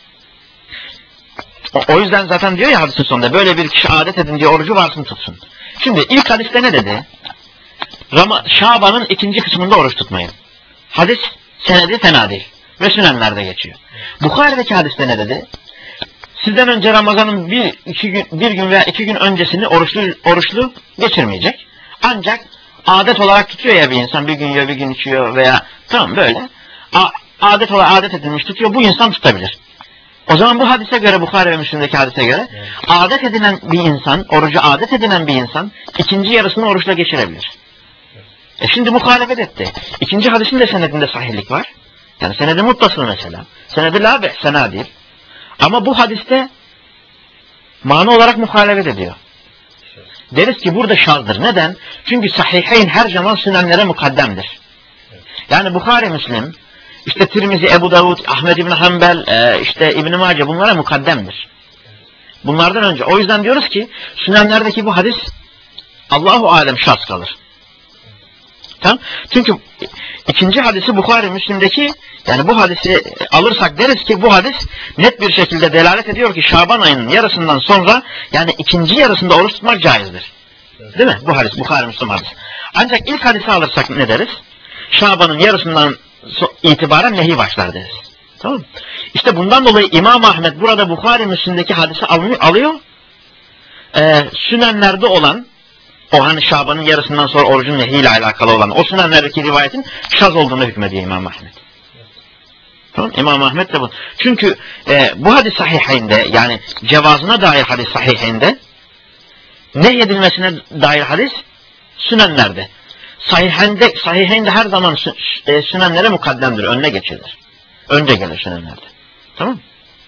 O, o yüzden zaten diyor ya hadisin sonunda böyle bir kişi adet edince orucu varsın tutsun. Şimdi ilk hadiste ne dedi? Ram Şaban'ın ikinci kısmında oruç tutmayın. Hadis senedi fena değil. Ve sünenlerde geçiyor. Bukhari'deki hadiste ne dedi? Sizden önce Ramazan'ın bir, iki gün, bir gün veya iki gün öncesini oruçlu, oruçlu geçirmeyecek. Ancak adet olarak tutuyor ya bir insan, bir gün yiyor bir gün içiyor veya tamam böyle. A, adet olarak adet edilmiş tutuyor, bu insan tutabilir. O zaman bu hadise göre, Bukhari ve Müslim'deki hadise göre evet, adet edilen bir insan, orucu adet edilen bir insan ikinci yarısını oruçla geçirebilir. Evet. E şimdi muhalefet etti. İkinci hadisin de senedinde sahihlik var. Yani senedi muttasıl mesela. Senedi la be, sena değil. Ama bu hadiste mana olarak muhalefet ediyor. Evet. Deriz ki burada şazdır. Neden? Çünkü sahiheyn her zaman sünenlere mukaddemdir. Evet. Yani Bukhari, Müslim, İşte Tirmizi, Ebu Davud, Ahmed İbni Hanbel, e, işte İbni Mace bunlara mukaddemdir. Bunlardan önce. O yüzden diyoruz ki sünenlerdeki bu hadis Allahu alem şaz kalır. Tamam? Çünkü ikinci hadisi Bukhari Müslim'deki yani bu hadisi alırsak deriz ki bu hadis net bir şekilde delalet ediyor ki Şaban ayının yarısından sonra yani ikinci yarısında oruç tutmak caizdir. Değil mi? Bu hadis Bukhari Müslim hadis. Ancak ilk hadisi alırsak ne deriz? Şaban'ın yarısından itibaren nehi başlar deriz. Tamam mı? İşte bundan dolayı İmam Ahmed burada Bukhari Müslim'deki hadisi alıyor. Ee, sünenlerde olan o hani Şaban'ın yarısından sonra orucun nehiyle alakalı olan o sünenlerdeki rivayetin şaz olduğunu hükmediyor İmam Ahmed. Tamam, İmam Ahmed de bu. Çünkü e, bu hadis sahihinde yani cevazına dair hadis sahihinde nehyedilmesine dair hadis sünenlerde. Sahihinde, sahihinde her zaman e, sünenlere mukaddemdir, önüne geçilir. Önce gelir sünenlerde. Tamam mı?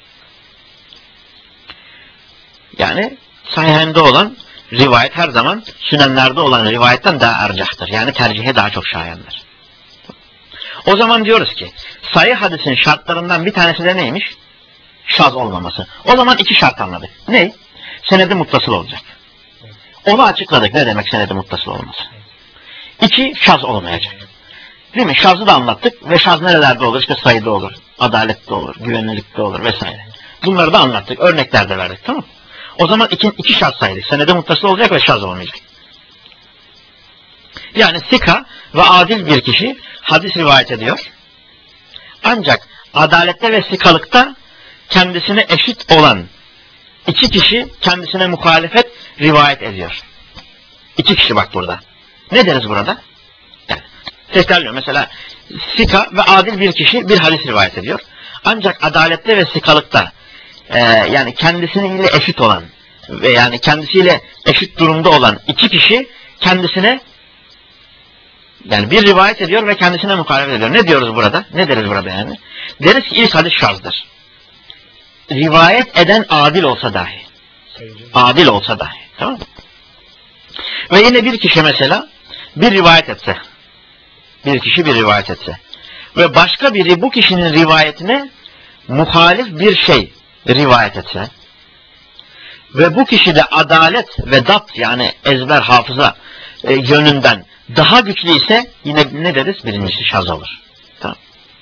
Yani sahihinde olan rivayet her zaman sünenlerde olan rivayetten daha ercahtır. Yani tercihe daha çok şayandır. O zaman diyoruz ki sahih hadisin şartlarından bir tanesi de neymiş? Şaz olmaması. O zaman iki şart anladık. Ne? senedi muttasıl olacak. Onu açıkladık. Ne demek senedi muttasıl olması? İki, şaz olmayacak. Değil mi? Şazı da anlattık ve şaz nerelerde olur? İşte sayıda olur, adalette olur, güvenilirlikte olur vesaire. Bunları da anlattık. Örnekler de verdik. Tamam mı? O zaman iki, iki şaz saydık. Senede muttasıl olacak ve şaz olmayacak. Yani sika ve adil bir kişi hadis rivayet ediyor. Ancak adalette ve sikalıkta kendisine eşit olan iki kişi kendisine muhalefet rivayet ediyor. İki kişi bak burada. Ne deriz burada? Yani, tekrarlıyorum. Mesela sika ve adil bir kişi bir hadis rivayet ediyor. Ancak adalette ve sikalıkta e, yani kendisiyle eşit olan ve yani kendisiyle eşit durumda olan iki kişi kendisine yani bir rivayet ediyor ve kendisine muhalefet ediyor. Ne diyoruz burada? Ne deriz burada yani? Deriz ki ilk hadis şazdır. Rivayet eden adil olsa dahi. Adil olsa dahi. Tamam mı? Ve yine bir kişi mesela bir rivayet etse. Bir kişi bir rivayet etse. Ve başka biri bu kişinin rivayetine muhalif bir şey rivayet etse. Ve bu kişi de adalet ve dapt yani ezber hafıza e, yönünden daha güçlü ise yine ne deriz? Birincisi şaz olur. Tamam.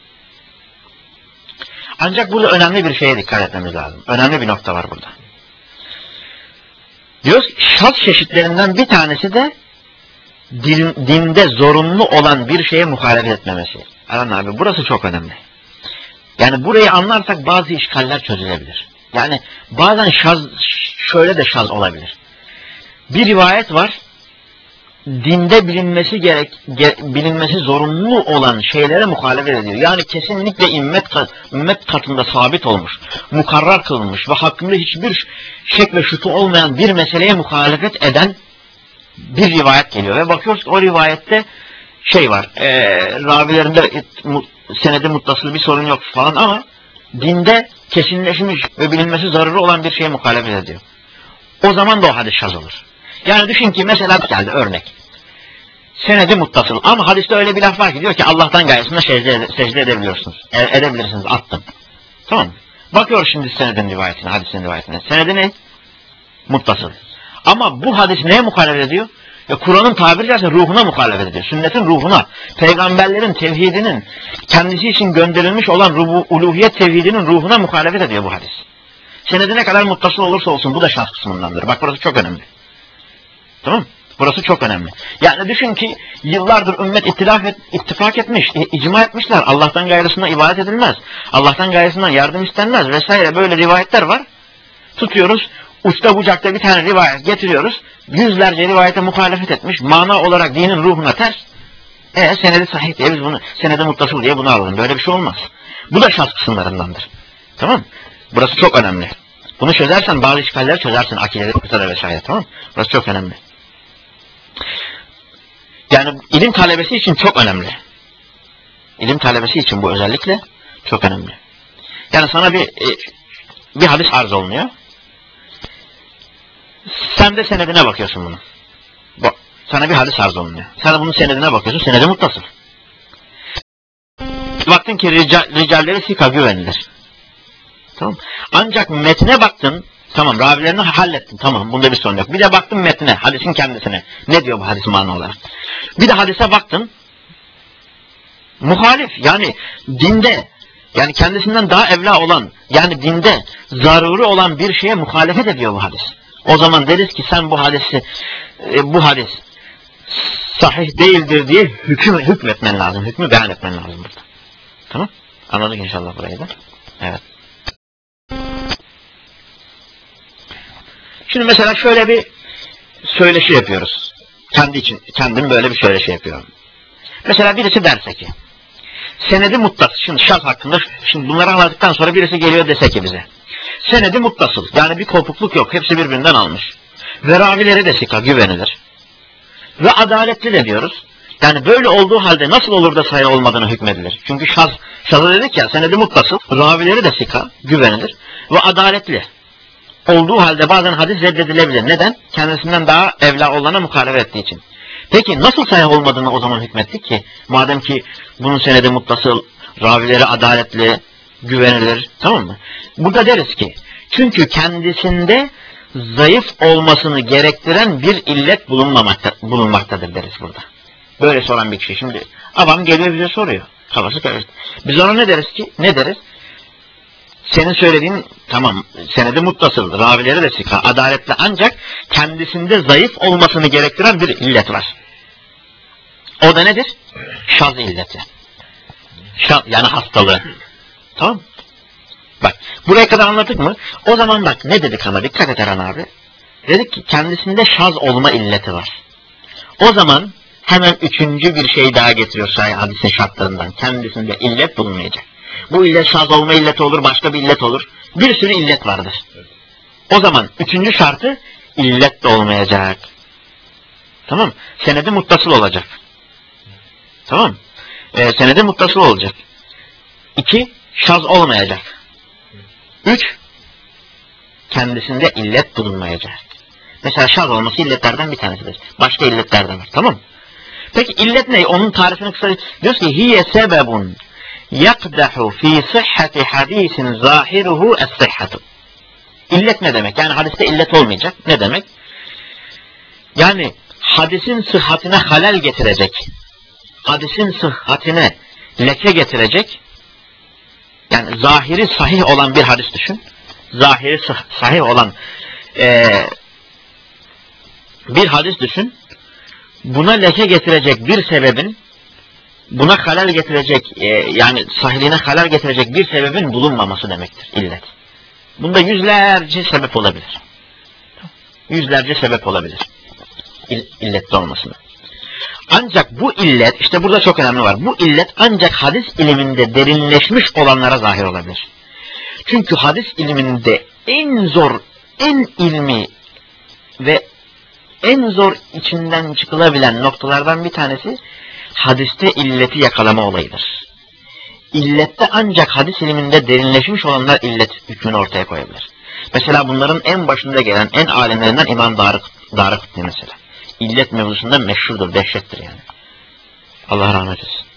Ancak burada önemli bir şeye dikkat etmemiz lazım. Önemli bir nokta var burada. Diyoruz ki şaz çeşitlerinden bir tanesi de din, dinde zorunlu olan bir şeye muhalefet etmemesi. Aran abi burası çok önemli. Yani burayı anlarsak bazı işgaller çözülebilir. Yani bazen şaz şöyle de şaz olabilir. Bir rivayet var. Dinde bilinmesi gerek, bilinmesi zorunlu olan şeylere muhalefet ediyor. Yani kesinlikle ümmet, ümmet katında sabit olmuş, mukarrar kılınmış ve hakkında hiçbir şek ve şüphe olmayan bir meseleye muhalefet eden bir rivayet geliyor. Ve bakıyoruz ki o rivayette şey var, e, ravilerinde senedi muttasıl bir sorun yok falan ama dinde kesinleşmiş ve bilinmesi zararı olan bir şeye muhalefet ediyor. O zaman da o hadis şaz olur. Yani düşün ki mesela geldi örnek. Senedi muttasıl ama hadiste öyle bir laf var ki diyor ki Allah'tan gayesinde secde, secde edebiliyorsunuz. E, edebilirsiniz attım. Tamam mı? Bakıyoruz şimdi senedin rivayetine, hadisin rivayetine. Senedi ne? Muttasıl. Ama bu hadis neye muhalefet ediyor? Ya Kur'an'ın tabiri caizse ruhuna muhalefet ediyor. Sünnetin ruhuna, peygamberlerin tevhidinin kendisi için gönderilmiş olan rubu, uluhiyet tevhidinin ruhuna muhalefet ediyor bu hadis. Senedi ne kadar muttasıl olursa olsun bu da şans kısmındandır. Bak burası çok önemli. Tamam mı? Burası çok önemli. Yani düşün ki yıllardır ümmet ittifak, et, ittifak etmiş, icma etmişler. Allah'tan gayrısına ibadet edilmez. Allah'tan gayrısından yardım istenmez vesaire böyle rivayetler var. Tutuyoruz, uçta bucakta bir tane rivayet getiriyoruz. Yüzlerce rivayete muhalefet etmiş. Mana olarak dinin ruhuna ters. E senedi sahih diye biz bunu, senedi muttasıl diye bunu alalım. Böyle bir şey olmaz. Bu da şans kısımlarındandır. Tamam mı? Burası çok önemli. Bunu çözersen bazı işgalleri çözersin. Akide vesaire. Tamam mı? Burası çok önemli. Yani ilim talebesi için çok önemli. İlim talebesi için bu özellikle çok önemli. Yani sana bir bir hadis arz olunuyor. Sen de senedine bakıyorsun bunun. Bak, sana bir hadis arz olunuyor. Sen de bunun senedine bakıyorsun. Senedi muttasıl. Baktın ki rica, ricalleri sika güvenilir. Tamam. Ancak metne baktın. Tamam, ravilerini hallettin. Tamam, bunda bir sorun yok. Bir de baktın metne, hadisin kendisine. Ne diyor bu hadis mana olarak? Bir de hadise baktın. Muhalif, yani dinde, yani kendisinden daha evla olan, yani dinde zaruri olan bir şeye muhalefet ediyor bu hadis. O zaman deriz ki sen bu hadisi, e, bu hadis sahih değildir diye hüküm, hükmetmen lazım. Hükmü beyan etmen lazım burada. Tamam? Anladık inşallah burayı da. Evet. Şimdi mesela şöyle bir söyleşi yapıyoruz. Kendi için, kendim böyle bir söyleşi yapıyorum. Mesela birisi derse ki, senedi muttasıl, şimdi şart hakkında, şimdi bunları anladıktan sonra birisi geliyor dese ki bize, senedi muttasıl, yani bir kopukluk yok, hepsi birbirinden almış. Ve ravileri de sika, güvenilir. Ve adaletli de diyoruz. Yani böyle olduğu halde nasıl olur da sayı olmadığını hükmedilir. Çünkü şaz, şazı dedik ya, senedi muttasıl, ravileri de sika, güvenilir ve adaletli olduğu halde bazen hadis reddedilebilir. Neden? Kendisinden daha evla olana muhalefet ettiği için. Peki nasıl sahih olmadığını o zaman hükmettik ki? Madem ki bunun senedi muttasıl, ravileri adaletli, güvenilir, tamam mı? Burada deriz ki, çünkü kendisinde zayıf olmasını gerektiren bir illet bulunmamakta, bulunmaktadır deriz burada. Böyle soran bir kişi. Şimdi avam geliyor bize soruyor. Kafası karıştı. Biz ona ne deriz ki? Ne deriz? Senin söylediğin tamam, senedi muttasıl, ravileri de sika, adaletli, ancak kendisinde zayıf olmasını gerektiren bir illet var. O da nedir? Şaz illeti. Şaz, yani hastalığı. Tamam. Bak, buraya kadar anladık mı? O zaman bak, ne dedik ama dikkat et Erhan abi. Dedik ki kendisinde şaz olma illeti var. O zaman hemen üçüncü bir şey daha getiriyor Sahih hadisin şartlarından. Kendisinde illet bulunmayacak. Bu illet şaz olma illeti olur, başka bir illet olur. Bir sürü illet vardır. O zaman üçüncü şartı illet de olmayacak. Tamam. Senedi muttasıl olacak. Tamam. Ee, senedi muttasıl olacak. İki, şaz olmayacak. Üç, kendisinde illet bulunmayacak. Mesela şaz olması illetlerden bir tanesidir. Başka illetlerden var. Tamam mı? Peki illet ne? Onun tarifini kısaca diyoruz ki hiye sebebun yakdahu fi sıhhati hadisin zahiruhu es-sıhhatu. İllet ne demek? Yani hadiste illet olmayacak. Ne demek? Yani hadisin sıhhatine halel getirecek, hadisin sıhhatine leke getirecek, yani zahiri sahih olan bir hadis düşün. Zahiri sahih olan ee, bir hadis düşün. Buna leke getirecek bir sebebin, buna halal getirecek, e, yani sahihliğine halal getirecek bir sebebin bulunmaması demektir illet. Bunda yüzlerce sebep olabilir. Yüzlerce sebep olabilir. İll, illetli olmasına. Ancak bu illet, işte burada çok önemli var. Bu illet ancak hadis iliminde derinleşmiş olanlara zahir olabilir. Çünkü hadis iliminde en zor, en ilmi ve en zor içinden çıkılabilen noktalardan bir tanesi hadiste illeti yakalama olayıdır. İllette ancak hadis iliminde derinleşmiş olanlar illet hükmünü ortaya koyabilir. Mesela bunların en başında gelen en alimlerinden İmam Darıkutni mesela. İllet mevzusunda meşhurdur, dehşettir yani. Allah rahmet etsin.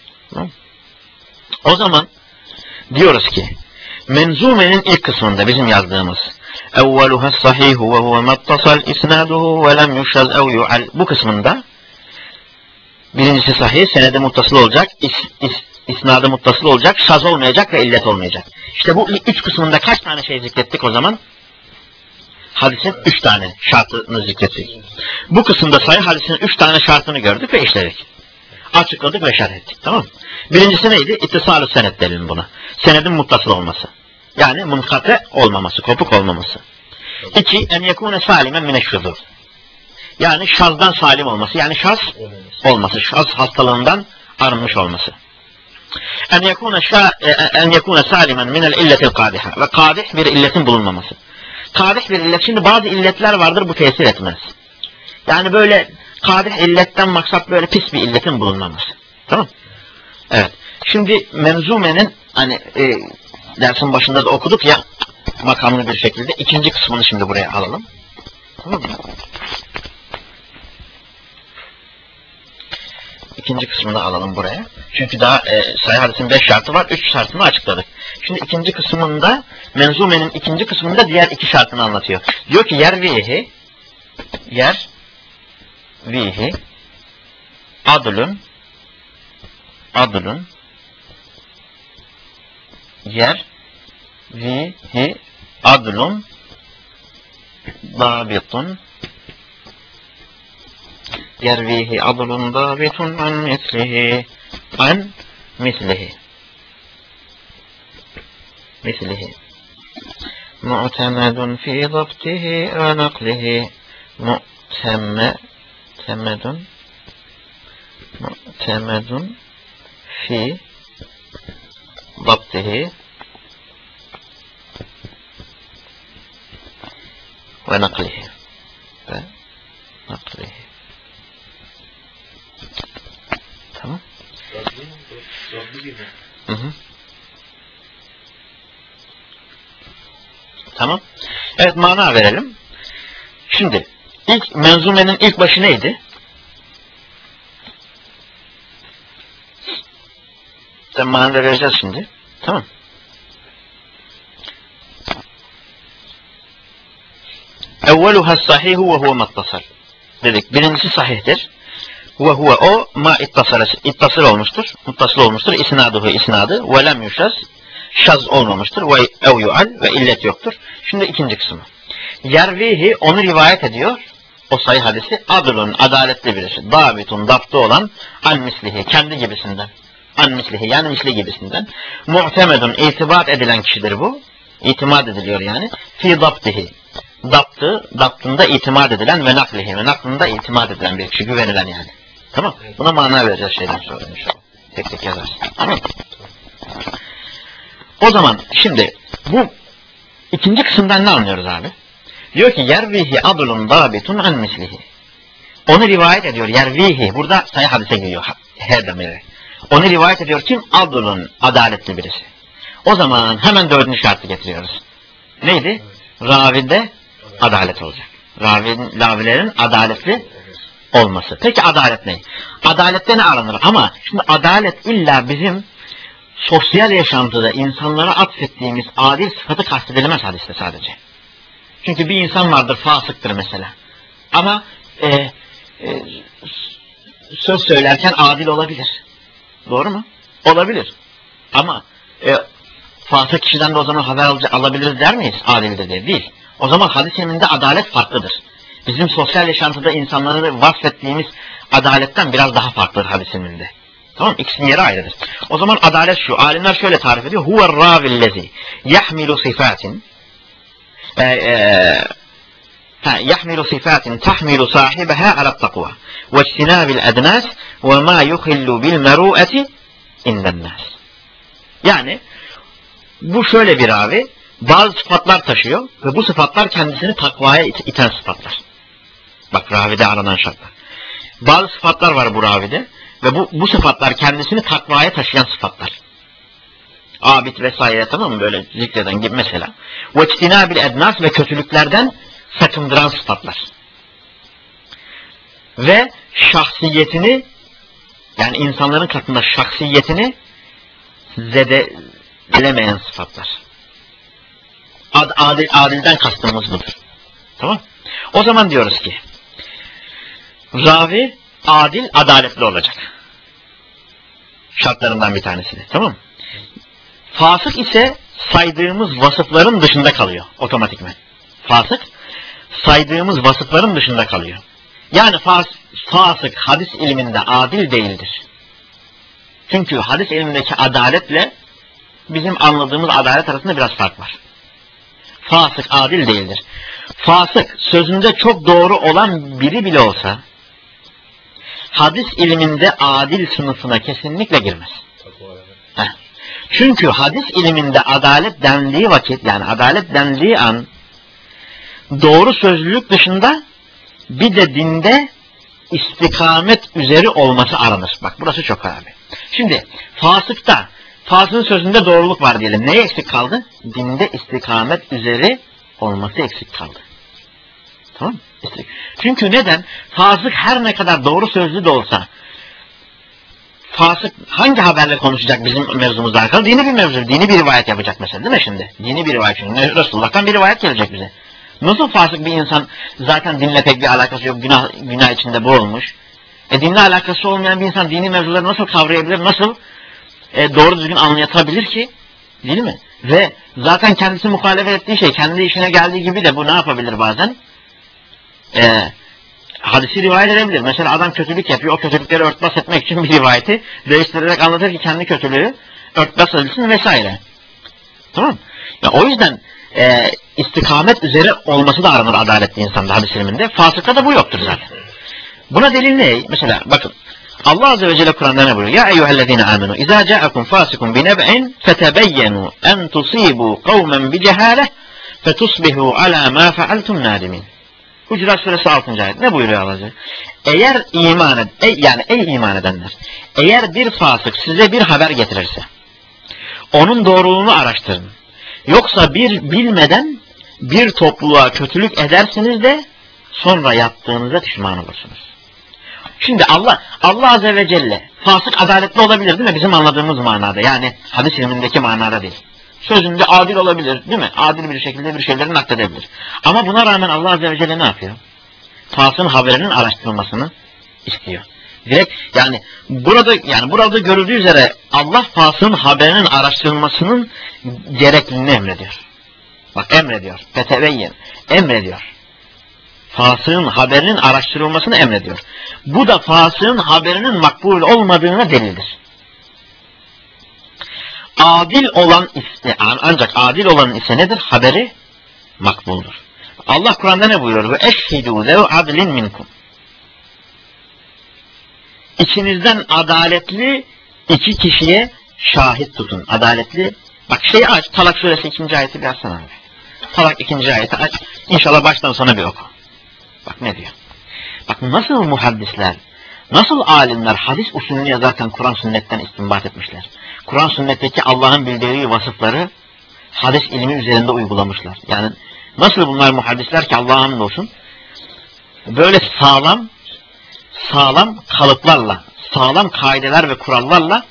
O zaman diyoruz ki menzumenin ilk kısmında bizim yazdığımız evveluha sahihu ve huve mattasal isnaduhu ve lem yuşaz ev yu'al, bu kısmında birincisi sahih, senede muttasıl olacak, is, is, isnadı muttasıl olacak, şaz olmayacak ve illet olmayacak. İşte bu üç kısmında kaç tane şey zikrettik o zaman? Hadisin üç tane şartını zikrettik. Bu kısımda sahih hadisin üç tane şartını gördük ve işledik. Açıkladık ve şerh ettik. Tamam mı? Birincisi neydi? İttisal-ı senet derim buna. Senedin muttasıl olması. Yani munkate olmaması, kopuk olmaması. İki, en yekûne salimen mineşşuzûr. Yani şazdan salim olması. Yani şaz olması. Şaz hastalığından arınmış olması. En yekûne şa, en yekûne salimen minel illetil kâdiha. Ve kâdih bir illetin bulunmaması. Kâdih bir illet. Şimdi bazı illetler vardır, bu tesir etmez. Yani böyle kâdih illetten maksat böyle pis bir illetin bulunmaması. Tamam? Evet. Şimdi menzumenin hani e, dersin başında da okuduk ya makamlı bir şekilde, ikinci kısmını şimdi buraya alalım. Tamam mı? İkinci kısmını alalım buraya. Çünkü daha e, Sahih hadisin beş şartı var. Üç şartını açıkladık. Şimdi ikinci kısmında, menzumenin ikinci kısmında diğer iki şartını anlatıyor. Diyor ki yer vihi yer vihi adlun adlun yer vihi adlun dabitun yervihi adlun dabitun an mislihi an mislihi mislihi mu'temedun fi zabtihi ve naklihi mu'temme temedun mu'temedun fi zabtihi ve naklihi ve naklihi. Tamam. Hı hı. Tamam. Evet, mana verelim. Şimdi ilk menzumenin ilk başı neydi? Sen mana vereceğiz şimdi. Tamam. Evveluha sahihu ve huve mattasal. Dedik birincisi sahihtir. Ve huve o ma ittasal, ittasal olmuştur. Muttasıl olmuştur. İsnaduhu isnadı. Ve lem yuşaz. Şaz olmamıştır. Ve ev yu'al ve illet yoktur. Şimdi ikinci kısmı. Yervihi onu rivayet ediyor. O sahih hadisi adlun adaletli birisi. Dabitun daptı olan an mislihi kendi gibisinden. An mislihi yani misli gibisinden. Mu'temedun itibat edilen kişidir bu. İtimat ediliyor yani. Fi daptihi. Daptı, daptında itimat edilen ve naklihi ve naklında itimat edilen bir kişi, güvenilen yani. Tamam. Buna mana vereceğiz şeyden sonra inşallah. Tek tek yazarsın. Tamam. O zaman şimdi bu ikinci kısımdan ne anlıyoruz abi? Diyor ki yervihi adlun dabitun an mislihi. Onu rivayet ediyor. Yervihi. Burada sayı hadise giriyor. Her demiri. Onu rivayet ediyor kim? Adlun adaletli birisi. O zaman hemen dördüncü şartı getiriyoruz. Neydi? Ravide adalet olacak. Ravin, ravilerin adaletli olması. Peki adalet ne? Adalette ne aranır? Ama şimdi adalet illa bizim sosyal yaşantıda insanlara atfettiğimiz adil sıfatı kastedilmez hadiste sadece. Çünkü bir insan vardır fasıktır mesela. Ama e, e, söz söylerken adil olabilir. Doğru mu? Olabilir. Ama e, fasık kişiden de o zaman haber al alabiliriz der miyiz? Adildir diye. Değil. O zaman hadis ilminde adalet farklıdır. Bizim sosyal yaşantıda insanları vasfettiğimiz adaletten biraz daha farklıdır hadis ilminde. Tamam mı? İkisinin yeri ayrıdır. O zaman adalet şu. Alimler şöyle tarif ediyor. Huver ravillezi yahmilu sifatin yahmilu sifatin tahmilu sahibaha ala takva ve ictinabil ednas ve ma yuhillu bil meru'ati inden nas. Yani bu şöyle bir ravi bazı sıfatlar taşıyor ve bu sıfatlar kendisini takvaya it iten sıfatlar. Bak ravide aranan şartlar. Bazı sıfatlar var bu ravide ve bu, bu sıfatlar kendisini takvaya taşıyan sıfatlar. Abid vesaire, tamam mı, böyle zikreden gibi mesela. وَاجْتِنَابِ الْاَدْنَاسِ ve kötülüklerden sakındıran sıfatlar. Ve şahsiyetini, yani insanların katında şahsiyetini zedelemeyen sıfatlar. Ad, adil, adilden kastımız budur. Tamam. O zaman diyoruz ki ravi adil, adaletli olacak. Şartlarından bir tanesi de. Tamam mı? Fasık ise saydığımız vasıfların dışında kalıyor otomatikman. Fasık saydığımız vasıfların dışında kalıyor. Yani fas, fasık hadis ilminde adil değildir. Çünkü hadis ilmindeki adaletle bizim anladığımız adalet arasında biraz fark var. Fasık adil değildir. Fasık sözünde çok doğru olan biri bile olsa hadis ilminde adil sınıfına kesinlikle girmez. Heh. Çünkü hadis ilminde adalet dendiği vakit, yani adalet dendiği an doğru sözlülük dışında bir de dinde istikamet üzeri olması aranır. Bak burası çok önemli. Şimdi fasıkta, fasığın sözünde doğruluk var diyelim. Neye eksik kaldı? Dinde istikamet üzeri olması eksik kaldı. Tamam mı? Çünkü neden? Fasık her ne kadar doğru sözlü de olsa, fasık hangi haberle konuşacak bizim mevzumuzla alakalı? Dini bir mevzu, dini bir rivayet yapacak mesela, değil mi şimdi? Dini bir rivayet. Çünkü Resulullah'tan bir rivayet gelecek bize. Nasıl fasık bir insan zaten dinle pek bir alakası yok, günah, günah içinde boğulmuş. E dinle alakası olmayan bir insan dini mevzuları nasıl kavrayabilir, nasıl e, doğru düzgün anlatabilir ki? Değil mi? Ve zaten kendisi muhalefet ettiği şey, kendi işine geldiği gibi de bu ne yapabilir bazen? E, hadisi rivayet edebilir. Mesela adam kötülük yapıyor, o kötülükleri örtbas etmek için bir rivayeti değiştirerek anlatır ki kendi kötülüğü örtbas edilsin vesaire. Tamam mı? Ya o yüzden e, istikamet üzere olması da aranır adaletli insanda hadis ilminde. Fasıkta da bu yoktur zaten. Buna delil ne? Mesela bakın. Allah Azze ve Celle Kur'an'da ne buyuruyor? Ya eyyühellezine amenu. İzâ câekum fâsikun bineb'in fetebeyyenu en tusîbû kavmen bicehâleh fetusbihû alâ mâ fealtum nâdimin. Hucurat Suresi altıncı ayet. Ne buyuruyor Allah Azze ve Celle? Eğer iman ed ey, yani ey iman edenler, eğer bir fasık size bir haber getirirse, onun doğruluğunu araştırın. Yoksa bir bilmeden bir topluluğa kötülük edersiniz de sonra yaptığınızda pişman olursunuz. Şimdi Allah Allah Azze ve Celle fasık adaletli olabilir değil mi? Bizim anladığımız manada. Yani hadis ilmindeki manada değil. Sözünde adil olabilir, değil mi? Adil bir şekilde bir şeyleri nakledebilir. Ama buna rağmen Allah Azze ve Celle ne yapıyor? Fasığın haberinin araştırılmasını istiyor. Direkt yani burada yani burada görüldüğü üzere Allah fasığın haberinin araştırılmasının gerekliliğini emrediyor. Bak emrediyor. Feteveyyen. Emrediyor. Fasığın haberinin araştırılmasını emrediyor. Bu da fasığın haberinin makbul olmadığına delildir. Adil olan ise, ancak adil olan ise nedir? Haberi makbuldur. Allah Kur'an'da ne buyuruyor? Ve eşhidû lev adlin minkum. İçinizden adaletli iki kişiye şahit tutun. Adaletli. Bak şeyi aç. Talak suresi ikinci ayeti bir açsana abi. Talak ikinci ayeti aç. İnşallah baştan sona bir oku. Bak ne diyor. Bak nasıl muhaddisler, nasıl alimler hadis usulünü yazarken Kur'an sünnetten istinbat etmişler. Kur'an sünnetteki Allah'ın bildirdiği vasıfları hadis ilmi üzerinde uygulamışlar. Yani nasıl bunlar muhaddisler ki Allah'a hamdolsun böyle sağlam sağlam kalıplarla, sağlam kaideler ve kurallarla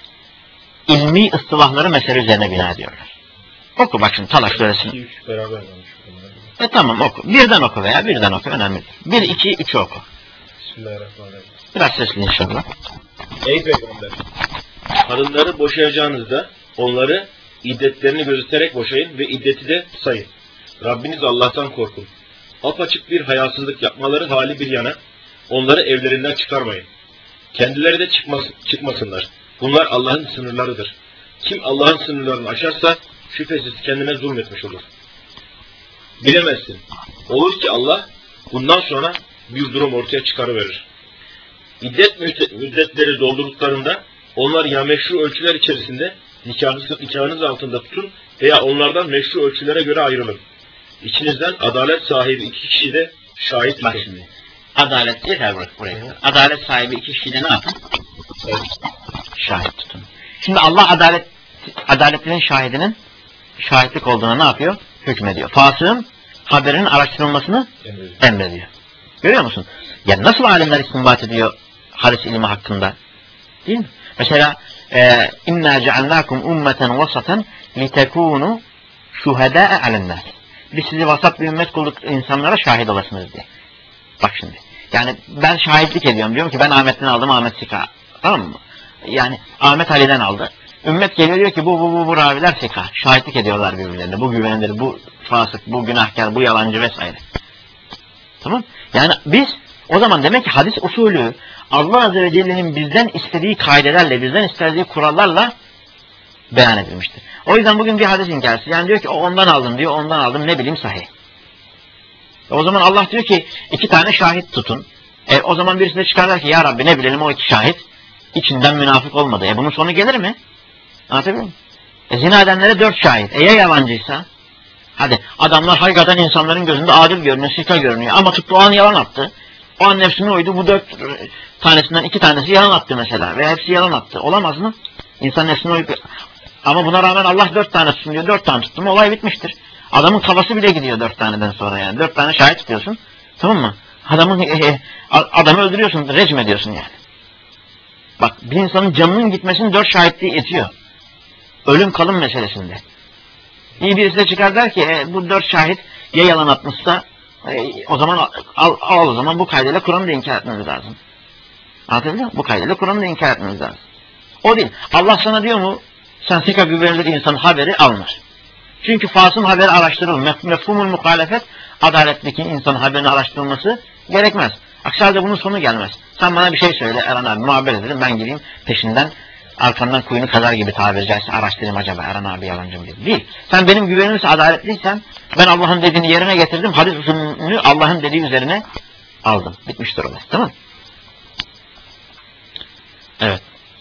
ilmi ıstılahları mesele üzerine bina ediyorlar. Oku bak şimdi Talak suresini. iki üç beraber olmuş. E tamam oku. Birden oku veya birden oku. Önemli değil. Bir, iki, üç oku. Bismillahirrahmanirrahim. Biraz sesli inşallah. Ey peygamber! Hanımları boşayacağınızda onları iddetlerini gözeterek boşayın ve iddeti de sayın. Rabbiniz Allah'tan korkun. Apaçık bir hayasızlık yapmaları hali bir yana onları evlerinden çıkarmayın. Kendileri de çıkmaz, çıkmasınlar. Bunlar Allah'ın sınırlarıdır. Kim Allah'ın sınırlarını aşarsa şüphesiz kendine zulmetmiş olur. Bilemezsin. Olur ki Allah bundan sonra bir durum ortaya çıkarıverir. İddet müddetleri doldurduklarında onlar ya meşru ölçüler içerisinde nikahınız, nikahınız altında tutun veya onlardan meşru ölçülere göre ayrılın. İçinizden adalet sahibi iki kişi de şahit Bak tutun. şimdi. Adalet yeter buraya. buraya. Adalet sahibi iki kişi de ne yapın? Evet. Şahit tutun. Şimdi Allah adalet adaletinin şahidinin şahitlik olduğuna ne yapıyor? Hükmediyor. Fasığın haberinin araştırılmasını Emrediyor. emrediyor. Görüyor musun? Yani nasıl alimler istinbat ediyor hadis ilmi hakkında? Değil mi? Mesela inna cealnakum ummeten vasaten litekunu şuhedâe alennâs. Biz sizi vasat bir ümmet kıldık insanlara şahit olasınız diye. Bak şimdi. Yani ben şahitlik ediyorum. Diyorum ki ben Ahmet'ten aldım, Ahmet Sika. Tamam mı? Yani Ahmet Ali'den aldı. Ümmet geliyor diyor ki bu bu bu, bu raviler Sika. Şahitlik ediyorlar birbirlerine. Bu güvenilir, bu fasık, bu günahkar, bu yalancı vesaire. Tamam? Yani biz o zaman demek ki hadis usulü Allah Azze ve Celle'nin bizden istediği kaidelerle, bizden istediği kurallarla beyan edilmiştir. O yüzden bugün bir hadis inkarcısı. Yani diyor ki o ondan aldım diyor, ondan aldım ne bileyim sahih. O zaman Allah diyor ki iki tane şahit tutun. E, o zaman birisi de çıkarlar ki ya Rabbi ne bilelim o iki şahit içinden münafık olmadı. E bunun sonu gelir mi? Anlatabiliyor muyum? E, zina edenlere dört şahit. E ya yalancıysa? Hadi adamlar hakikaten insanların gözünde adil görünüyor, sika görünüyor. Ama tuttu o an yalan attı. O an nefsine uydu. Bu dört tanesinden iki tanesi yalan attı mesela. Ve hepsi yalan attı. Olamaz mı? İnsan nefsine uydu. Ama buna rağmen Allah dört tane tutsun diyor. Dört tane tuttu mu olay bitmiştir. Adamın kafası bile gidiyor dört taneden sonra yani. Dört tane şahit tutuyorsun. Tamam mı? Adamın e, e, adamı öldürüyorsun, rejim ediyorsun yani. Bak bir insanın canının gitmesini dört şahitliği itiyor. Ölüm kalım meselesinde. İyi birisi de çıkar der ki e, bu dört şahit ya yalan atmışsa e, o zaman al, al o zaman bu kaydıyla Kur'an'ı da inkar etmemiz lazım. Anlatabiliyor muyum? Bu kaydıyla Kur'an'ı da inkar etmemiz lazım. O değil. Allah sana diyor mu sen sika güvenilir insanın haberi alınır. Çünkü fasıl haberi araştırılır. Mef mefhumul muhalefet adaletteki insanın haberini araştırılması gerekmez. Aksi halde bunun sonu gelmez. Sen bana bir şey söyle Erhan abi muhabbet edelim ben gideyim peşinden arkamdan kuyunu kazar gibi tabiri caizse araştırayım acaba Erhan abi yalancı mı diye. Değil. Sen benim güvenimse adaletliysen ben Allah'ın dediğini yerine getirdim. Hadis usulünü Allah'ın dediği üzerine aldım. Bitmiştir olay. Tamam. Evet.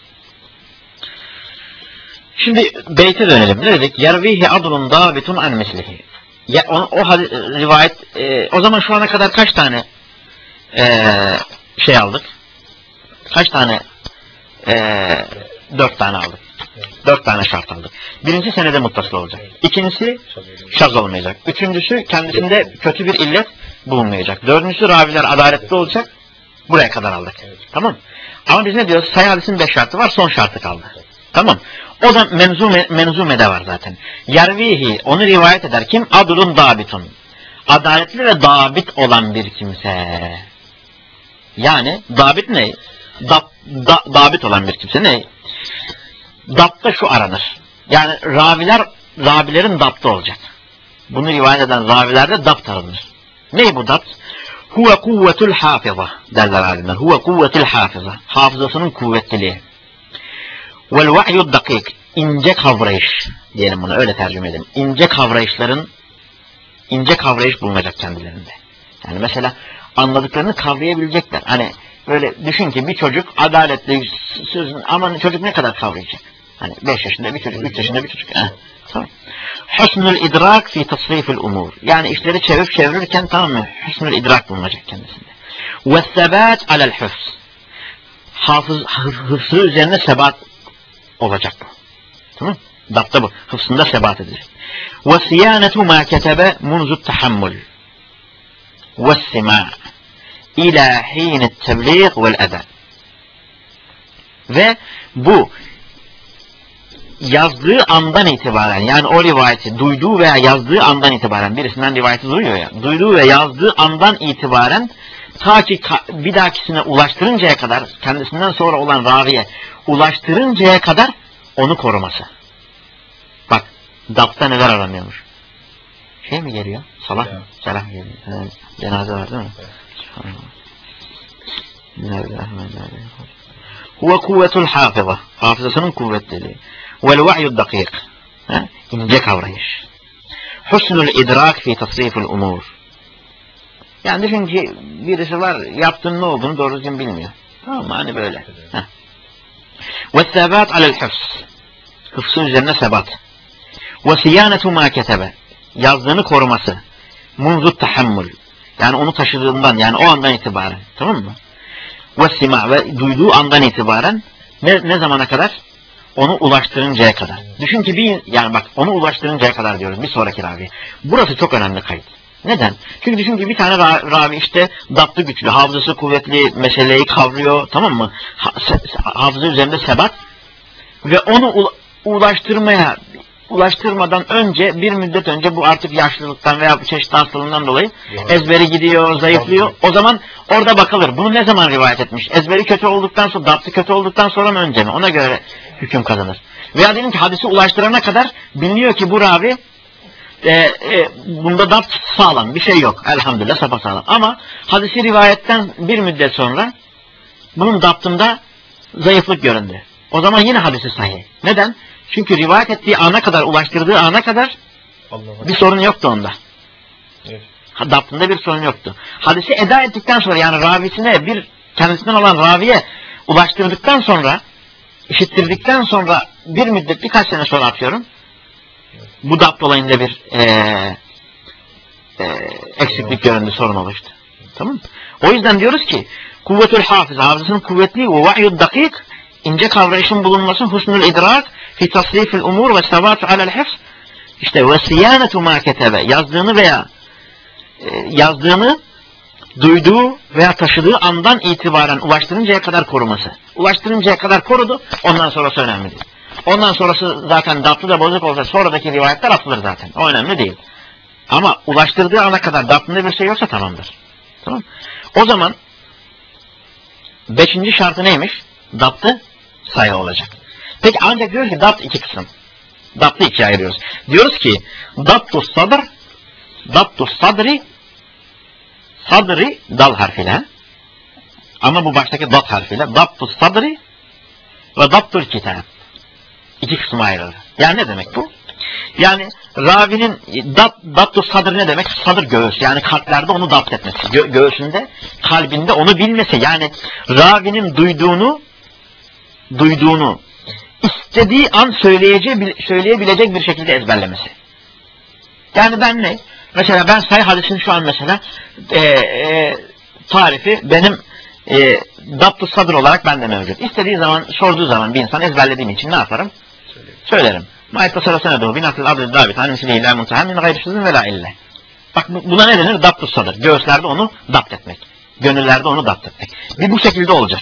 Şimdi beyte dönelim. Ne dedik? Yervihi adlun dabitun an mislihi. Ya, o, o hadis, rivayet e, o zaman şu ana kadar kaç tane e, şey aldık? Kaç tane e, dört tane aldık. Dört tane şart aldık. Birincisi senede muttasıl olacak. İkincisi şaz olmayacak. Üçüncüsü kendisinde kötü bir illet bulunmayacak. Dördüncüsü raviler adaletli olacak. Buraya kadar aldık. Tamam. Ama biz ne diyoruz? Sahih hadisin beş şartı var. Son şartı kaldı. Tamam. O da menzume, menzumede var zaten. Yervihi, onu rivayet eder kim? Adulun dabitun. Adaletli ve dabit olan bir kimse. Yani dabit ne? Da, da, dabit olan bir kimse ne? Dapta şu aranır. Yani raviler, ravilerin daptı olacak. Bunu rivayet eden ravilerde dapt aranır. Ne bu dapt? Huve kuvvetul hafıza derler alimler. Huve kuvvetul hafıza. Hafızasının kuvvetliliği. Vel va'yud dakik. İnce kavrayış diyelim bunu, öyle tercüme edelim. İnce kavrayışların ince kavrayış bulunacak kendilerinde. Yani mesela anladıklarını kavrayabilecekler. Hani böyle düşün ki bir çocuk adaletli sözün, ama çocuk ne kadar kavrayacak? Hani beş yaşında bir çocuk, üç yaşında bir çocuk. Heh, tamam. Husnul idrak fi tasrifil umur. Yani işleri çevirip çevirirken, tamam mı? Husnul idrak bulunacak kendisinde. Ve sebat alel hıfz. Hafız, hıfzı üzerine sebat olacak bu. Tamam? Dapta bu. Hıfzında sebat edecek. Ve siyanetu ma ketebe munzut tahammül. Ve sima ila hinet tebliğ vel eda. Ve bu yazdığı andan itibaren, yani o rivayeti duyduğu veya yazdığı andan itibaren, birisinden rivayeti duyuyor ya, duyduğu ve yazdığı andan itibaren ta ki bir dahakisine ulaştırıncaya kadar, kendisinden sonra olan raviye ulaştırıncaya kadar onu koruması. Bak, dapta neler aranıyormuş. Şey mi geliyor? Salah mı? Salah mı geliyor? Evet. Cenaze var değil mi? Nerede? Huve kuvvetul hafıza. Hafızasının kuvvetliliği. Vel va'yud dakik. İnce kavrayış. Husnul idrak fi tasrifil umur. Yani düşün ki birisi var, yaptığın ne olduğunu doğru düzgün bilmiyor. Tamam mı? Hani böyle. Ve sebat alel hıfz. Hıfzı üzerine sebat. Ve siyanetu ma ketebe. Yazdığını koruması. Munzut tahammül. Yani onu taşıdığından, yani o andan itibaren. Tamam mı? Ve sima, ve duyduğu andan itibaren ne, ne zamana kadar? Onu ulaştırıncaya kadar. Düşün ki bir, yani bak, onu ulaştırıncaya kadar diyoruz bir sonraki ravi. Burası çok önemli kayıt. Neden? Çünkü düşün ki bir tane ravi işte daptı güçlü, hafızası kuvvetli, meseleyi kavruyor, tamam mı? Ha, se, hafıza üzerinde sebat ve onu ulaştırmaya ulaştırmadan önce, bir müddet önce, bu artık yaşlılıktan veya çeşitli hastalığından dolayı ezberi gidiyor, zayıflıyor. O zaman orada bakılır. Bunu ne zaman rivayet etmiş? Ezberi kötü olduktan sonra, daptı kötü olduktan sonra mı, önce mi? Ona göre hüküm kazanır. Veya diyelim ki hadisi ulaştırana kadar biliniyor ki bu ravi e, e, bunda dapt sağlam, bir şey yok. Elhamdülillah sapasağlam. Ama hadisi rivayetten bir müddet sonra bunun daptında zayıflık göründü. O zaman yine hadisi sahih. Neden? Çünkü rivayet ettiği ana kadar, ulaştırdığı ana kadar Allah bir sorun yoktu onda. Evet. Daptında bir sorun yoktu. Hadisi eda ettikten sonra, yani ravisine, bir kendisinden olan raviye ulaştırdıktan sonra, işittirdikten sonra bir müddet, birkaç sene sonra atıyorum, evet, bu dapt olayında bir ee, e, eksiklik göründü, sorun oluştu. Tamam mı? O yüzden diyoruz ki kuvvetül hafız, hafızasının kuvvetli ve va'yud dakik, ince kavrayışın bulunması, husnul idrak fi tasrifil umur ve sabatu alel hifz, işte ve siyanetu ma ketebe, yazdığını veya e, yazdığını duyduğu veya taşıdığı andan itibaren ulaştırıncaya kadar koruması. Ulaştırıncaya kadar korudu, ondan sonrası önemli değil. Ondan sonrası zaten daptı da bozuk olsa sonradaki rivayetler atılır zaten. O önemli değil. Ama ulaştırdığı ana kadar daptında bir şey yoksa tamamdır. Tamam. O zaman beşinci şartı neymiş? Daptı sayı olacak. Peki ancak diyoruz ki dapt iki kısım. Daptı ikiye ayırıyoruz. Diyoruz ki daptus sadr, daptus sadri, sadri dal harfiyle, ama bu baştaki dat harfiyle, daptus sadri ve daptul kitab. İki kısma ayrılır. Yani ne demek bu? Yani ravinin dat, daptus sadr ne demek? Sadr göğüs. Yani kalplerde onu dapt etmesi. Gö göğsünde, kalbinde onu bilmesi. Yani ravinin duyduğunu duyduğunu istediği an söyleyeceği, söyleyebilecek bir şekilde ezberlemesi. Yani ben ne? Mesela ben Sahih hadisin şu an mesela e, e, tarifi benim e, dapt-ı sadr olarak bende mevcut. İstediği zaman, sorduğu zaman bir insan ezberlediğim için ne yaparım? Söylerim. Söylerim. Ma'ette sarasına doğru binakıl abdü davet hanımisi leylâ muntahamin gayrısızın ve la ille. Bak buna ne denir? Dapt-ı sadr. Göğüslerde onu dapt etmek. Gönüllerde onu dapt etmek. Bir bu şekilde olacak.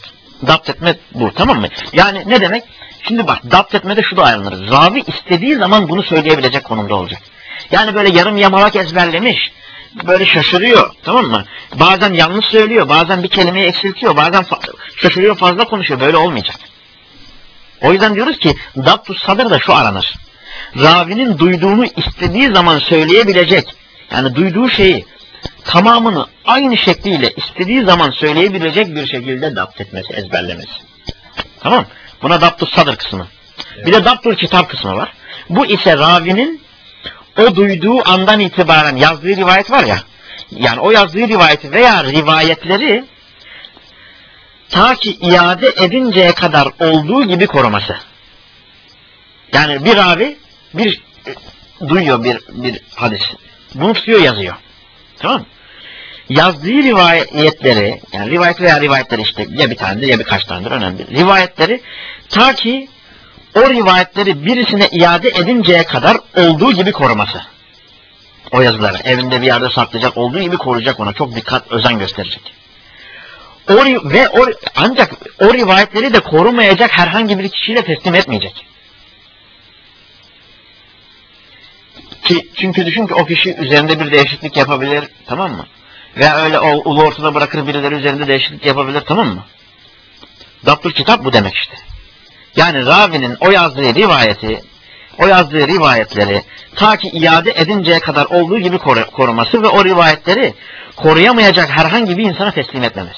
Dapt etme bu, tamam mı? Yani ne demek? Şimdi bak, dapt etmede şu da ayrılır. Ravi istediği zaman bunu söyleyebilecek konumda olacak. Yani böyle yarım yamalak ezberlemiş, böyle şaşırıyor, tamam mı? Bazen yanlış söylüyor, bazen bir kelimeyi eksiltiyor, bazen fa şaşırıyor, fazla konuşuyor. Böyle olmayacak. O yüzden diyoruz ki dapt-ı sadr da şu aranır. Ravinin duyduğunu istediği zaman söyleyebilecek, yani duyduğu şeyi tamamını aynı şekliyle istediği zaman söyleyebilecek bir şekilde dapt etmesi, ezberlemesi. Tamam? Buna dapt-ı sadr kısmı. Evet. Bir de dapt-ı kitap kısmı var. Bu ise ravinin o duyduğu andan itibaren yazdığı rivayet var ya, yani o yazdığı rivayeti veya rivayetleri ta ki iade edinceye kadar olduğu gibi koruması. Yani bir ravi bir e, duyuyor bir bir hadis. Bunu tutuyor, yazıyor. Tamam mı? Yazdığı rivayetleri, yani rivayet veya rivayetleri işte ya bir tanedir ya birkaç tanedir, önemli değil. Rivayetleri ta ki o rivayetleri birisine iade edinceye kadar olduğu gibi koruması. O yazıları evinde bir yerde saklayacak, olduğu gibi koruyacak, ona çok dikkat, özen gösterecek. O, ve o, ancak o rivayetleri de korumayacak herhangi bir kişiyle teslim etmeyecek. Ki, çünkü düşün ki o kişi üzerinde bir değişiklik yapabilir, tamam mı? Veya öyle o, ulu ortada bırakır, birileri üzerinde değişiklik yapabilir, tamam mı? Dapt-ı kitap bu demek işte. Yani ravinin o yazdığı rivayeti, o yazdığı rivayetleri ta ki iade edinceye kadar olduğu gibi koru, koruması ve o rivayetleri koruyamayacak herhangi bir insana teslim etmemesi.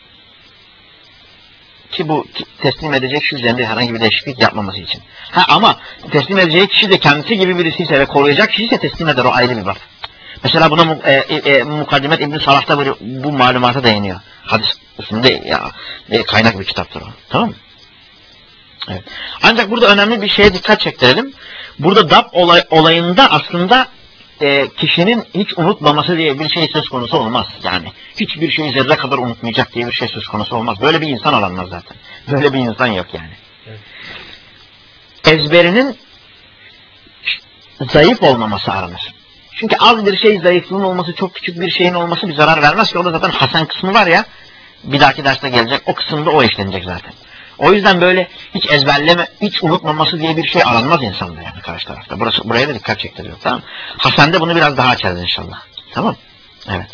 Ki bu teslim edecek kişi üzerinde herhangi bir değişiklik yapmaması için. Ha, ama teslim edeceği kişi de kendisi gibi birisi ise ve koruyacak kişi ise teslim eder, o ayrı bir bak. Mesela buna e, e, Mukaddimet İbn-i Salah'ta bu, bu malumata değiniyor. Hadis üstünde ya, e, kaynak bir kitaptır o. Tamam mı? Evet. Ancak burada önemli bir şeye dikkat çektirelim. Burada dap olay, olayında aslında e, kişinin hiç unutmaması diye bir şey söz konusu olmaz. Yani hiçbir şeyi zerre kadar unutmayacak diye bir şey söz konusu olmaz. Böyle bir insan aranmaz zaten. Böyle bir insan yok yani. Evet. Ezberinin zayıf olmaması aranır. Çünkü az bir şey zayıflığın olması, çok küçük bir şeyin olması bir zarar vermez ki. Orada zaten hasen kısmı var ya, bir dahaki derste gelecek, o kısımda o işlenecek zaten. O yüzden böyle hiç ezberleme, hiç unutmaması diye bir şey aranmaz insanda yani karşı tarafta. Burası, buraya da dikkat çektiriyor, tamam. Hasen'de bunu biraz daha açarız inşallah. Tamam. Evet.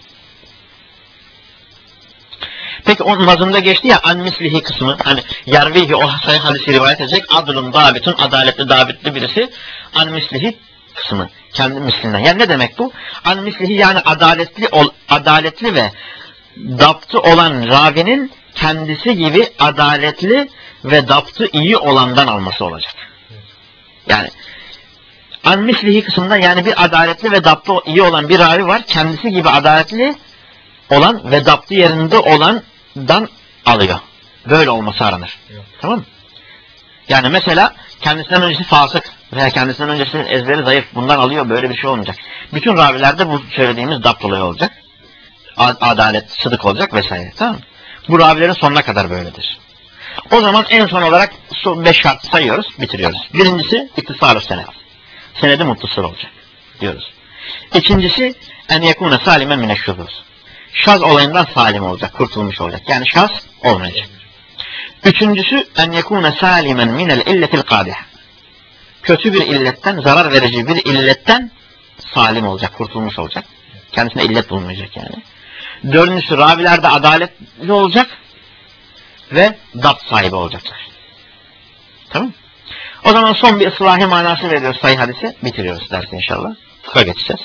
Peki o nazımda geçti ya an mislihi kısmı, hani yarvihi, o sayı hadisi rivayet edecek, adlun dabitun, adaletli dabitli birisi, an mislihi kısmı, kendi mislinden. Yani ne demek bu? An mislihi yani adaletli ol, adaletli ve daptı olan ravinin kendisi gibi adaletli ve daptı iyi olandan alması olacak. Yani an mislihi kısmında, yani bir adaletli ve daptı iyi olan bir ravi var, kendisi gibi adaletli olan ve daptı yerinde olandan alıyor. Böyle olması aranır. Evet. Tamam mı? Yani mesela kendisinden öncesi fasık veya kendisinden öncesi ezberi zayıf, bundan alıyor, böyle bir şey olmayacak. Bütün ravilerde bu söylediğimiz dapt olayı olacak. Adalet, sıdık olacak vesaire. Tamam mı? Bu ravilerin sonuna kadar böyledir. O zaman en son olarak beş şart sayıyoruz, bitiriyoruz. Birincisi ittisal-ü sened. Senedi muttasıl olacak diyoruz. İkincisi en yekûne salimen mineşşuzûz. Şaz olayından salim olacak, kurtulmuş olacak. Yani şaz olmayacak. Üçüncüsü en yekûne salimen minel illetil kâdihe. Kötü bir illetten, zarar verici bir illetten salim olacak, kurtulmuş olacak. Kendisine illet bulunmayacak yani. Dördüncüsü ravilerde adaletli olacak ve dapt sahibi olacaklar. Tamam. O zaman son bir ıslahi manası veriyoruz sayı hadise, bitiriyoruz dersi inşallah. Fıkha geçeceğiz.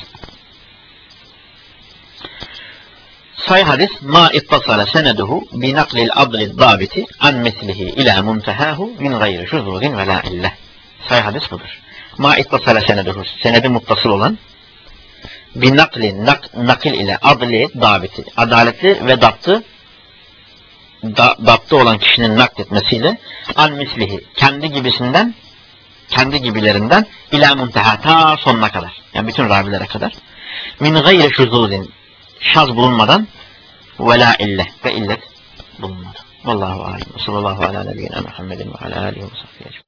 Sayı hadis ma ittasala seneduhu bi naklil adlid dabiti an meslihi ila muntehahu min gayri şuzuzin ve la illah. Sayı hadis budur. Ma ittasala seneduhu, senedi muttasıl olan, bi nakli, nak, nakil ile adli dabiti, adaletli ve daptı da, daptı olan kişinin nakletmesiyle an mislihi, kendi gibisinden, kendi gibilerinden ila munteha, ta sonuna kadar, yani bütün ravilere kadar, min gayri şuzuzin, şaz bulunmadan ve la illet, ve illet bulunmadan. Vallahu alem. Sallallahu ala nebiyyina Muhammedin ve ala alihi ve sahbihi.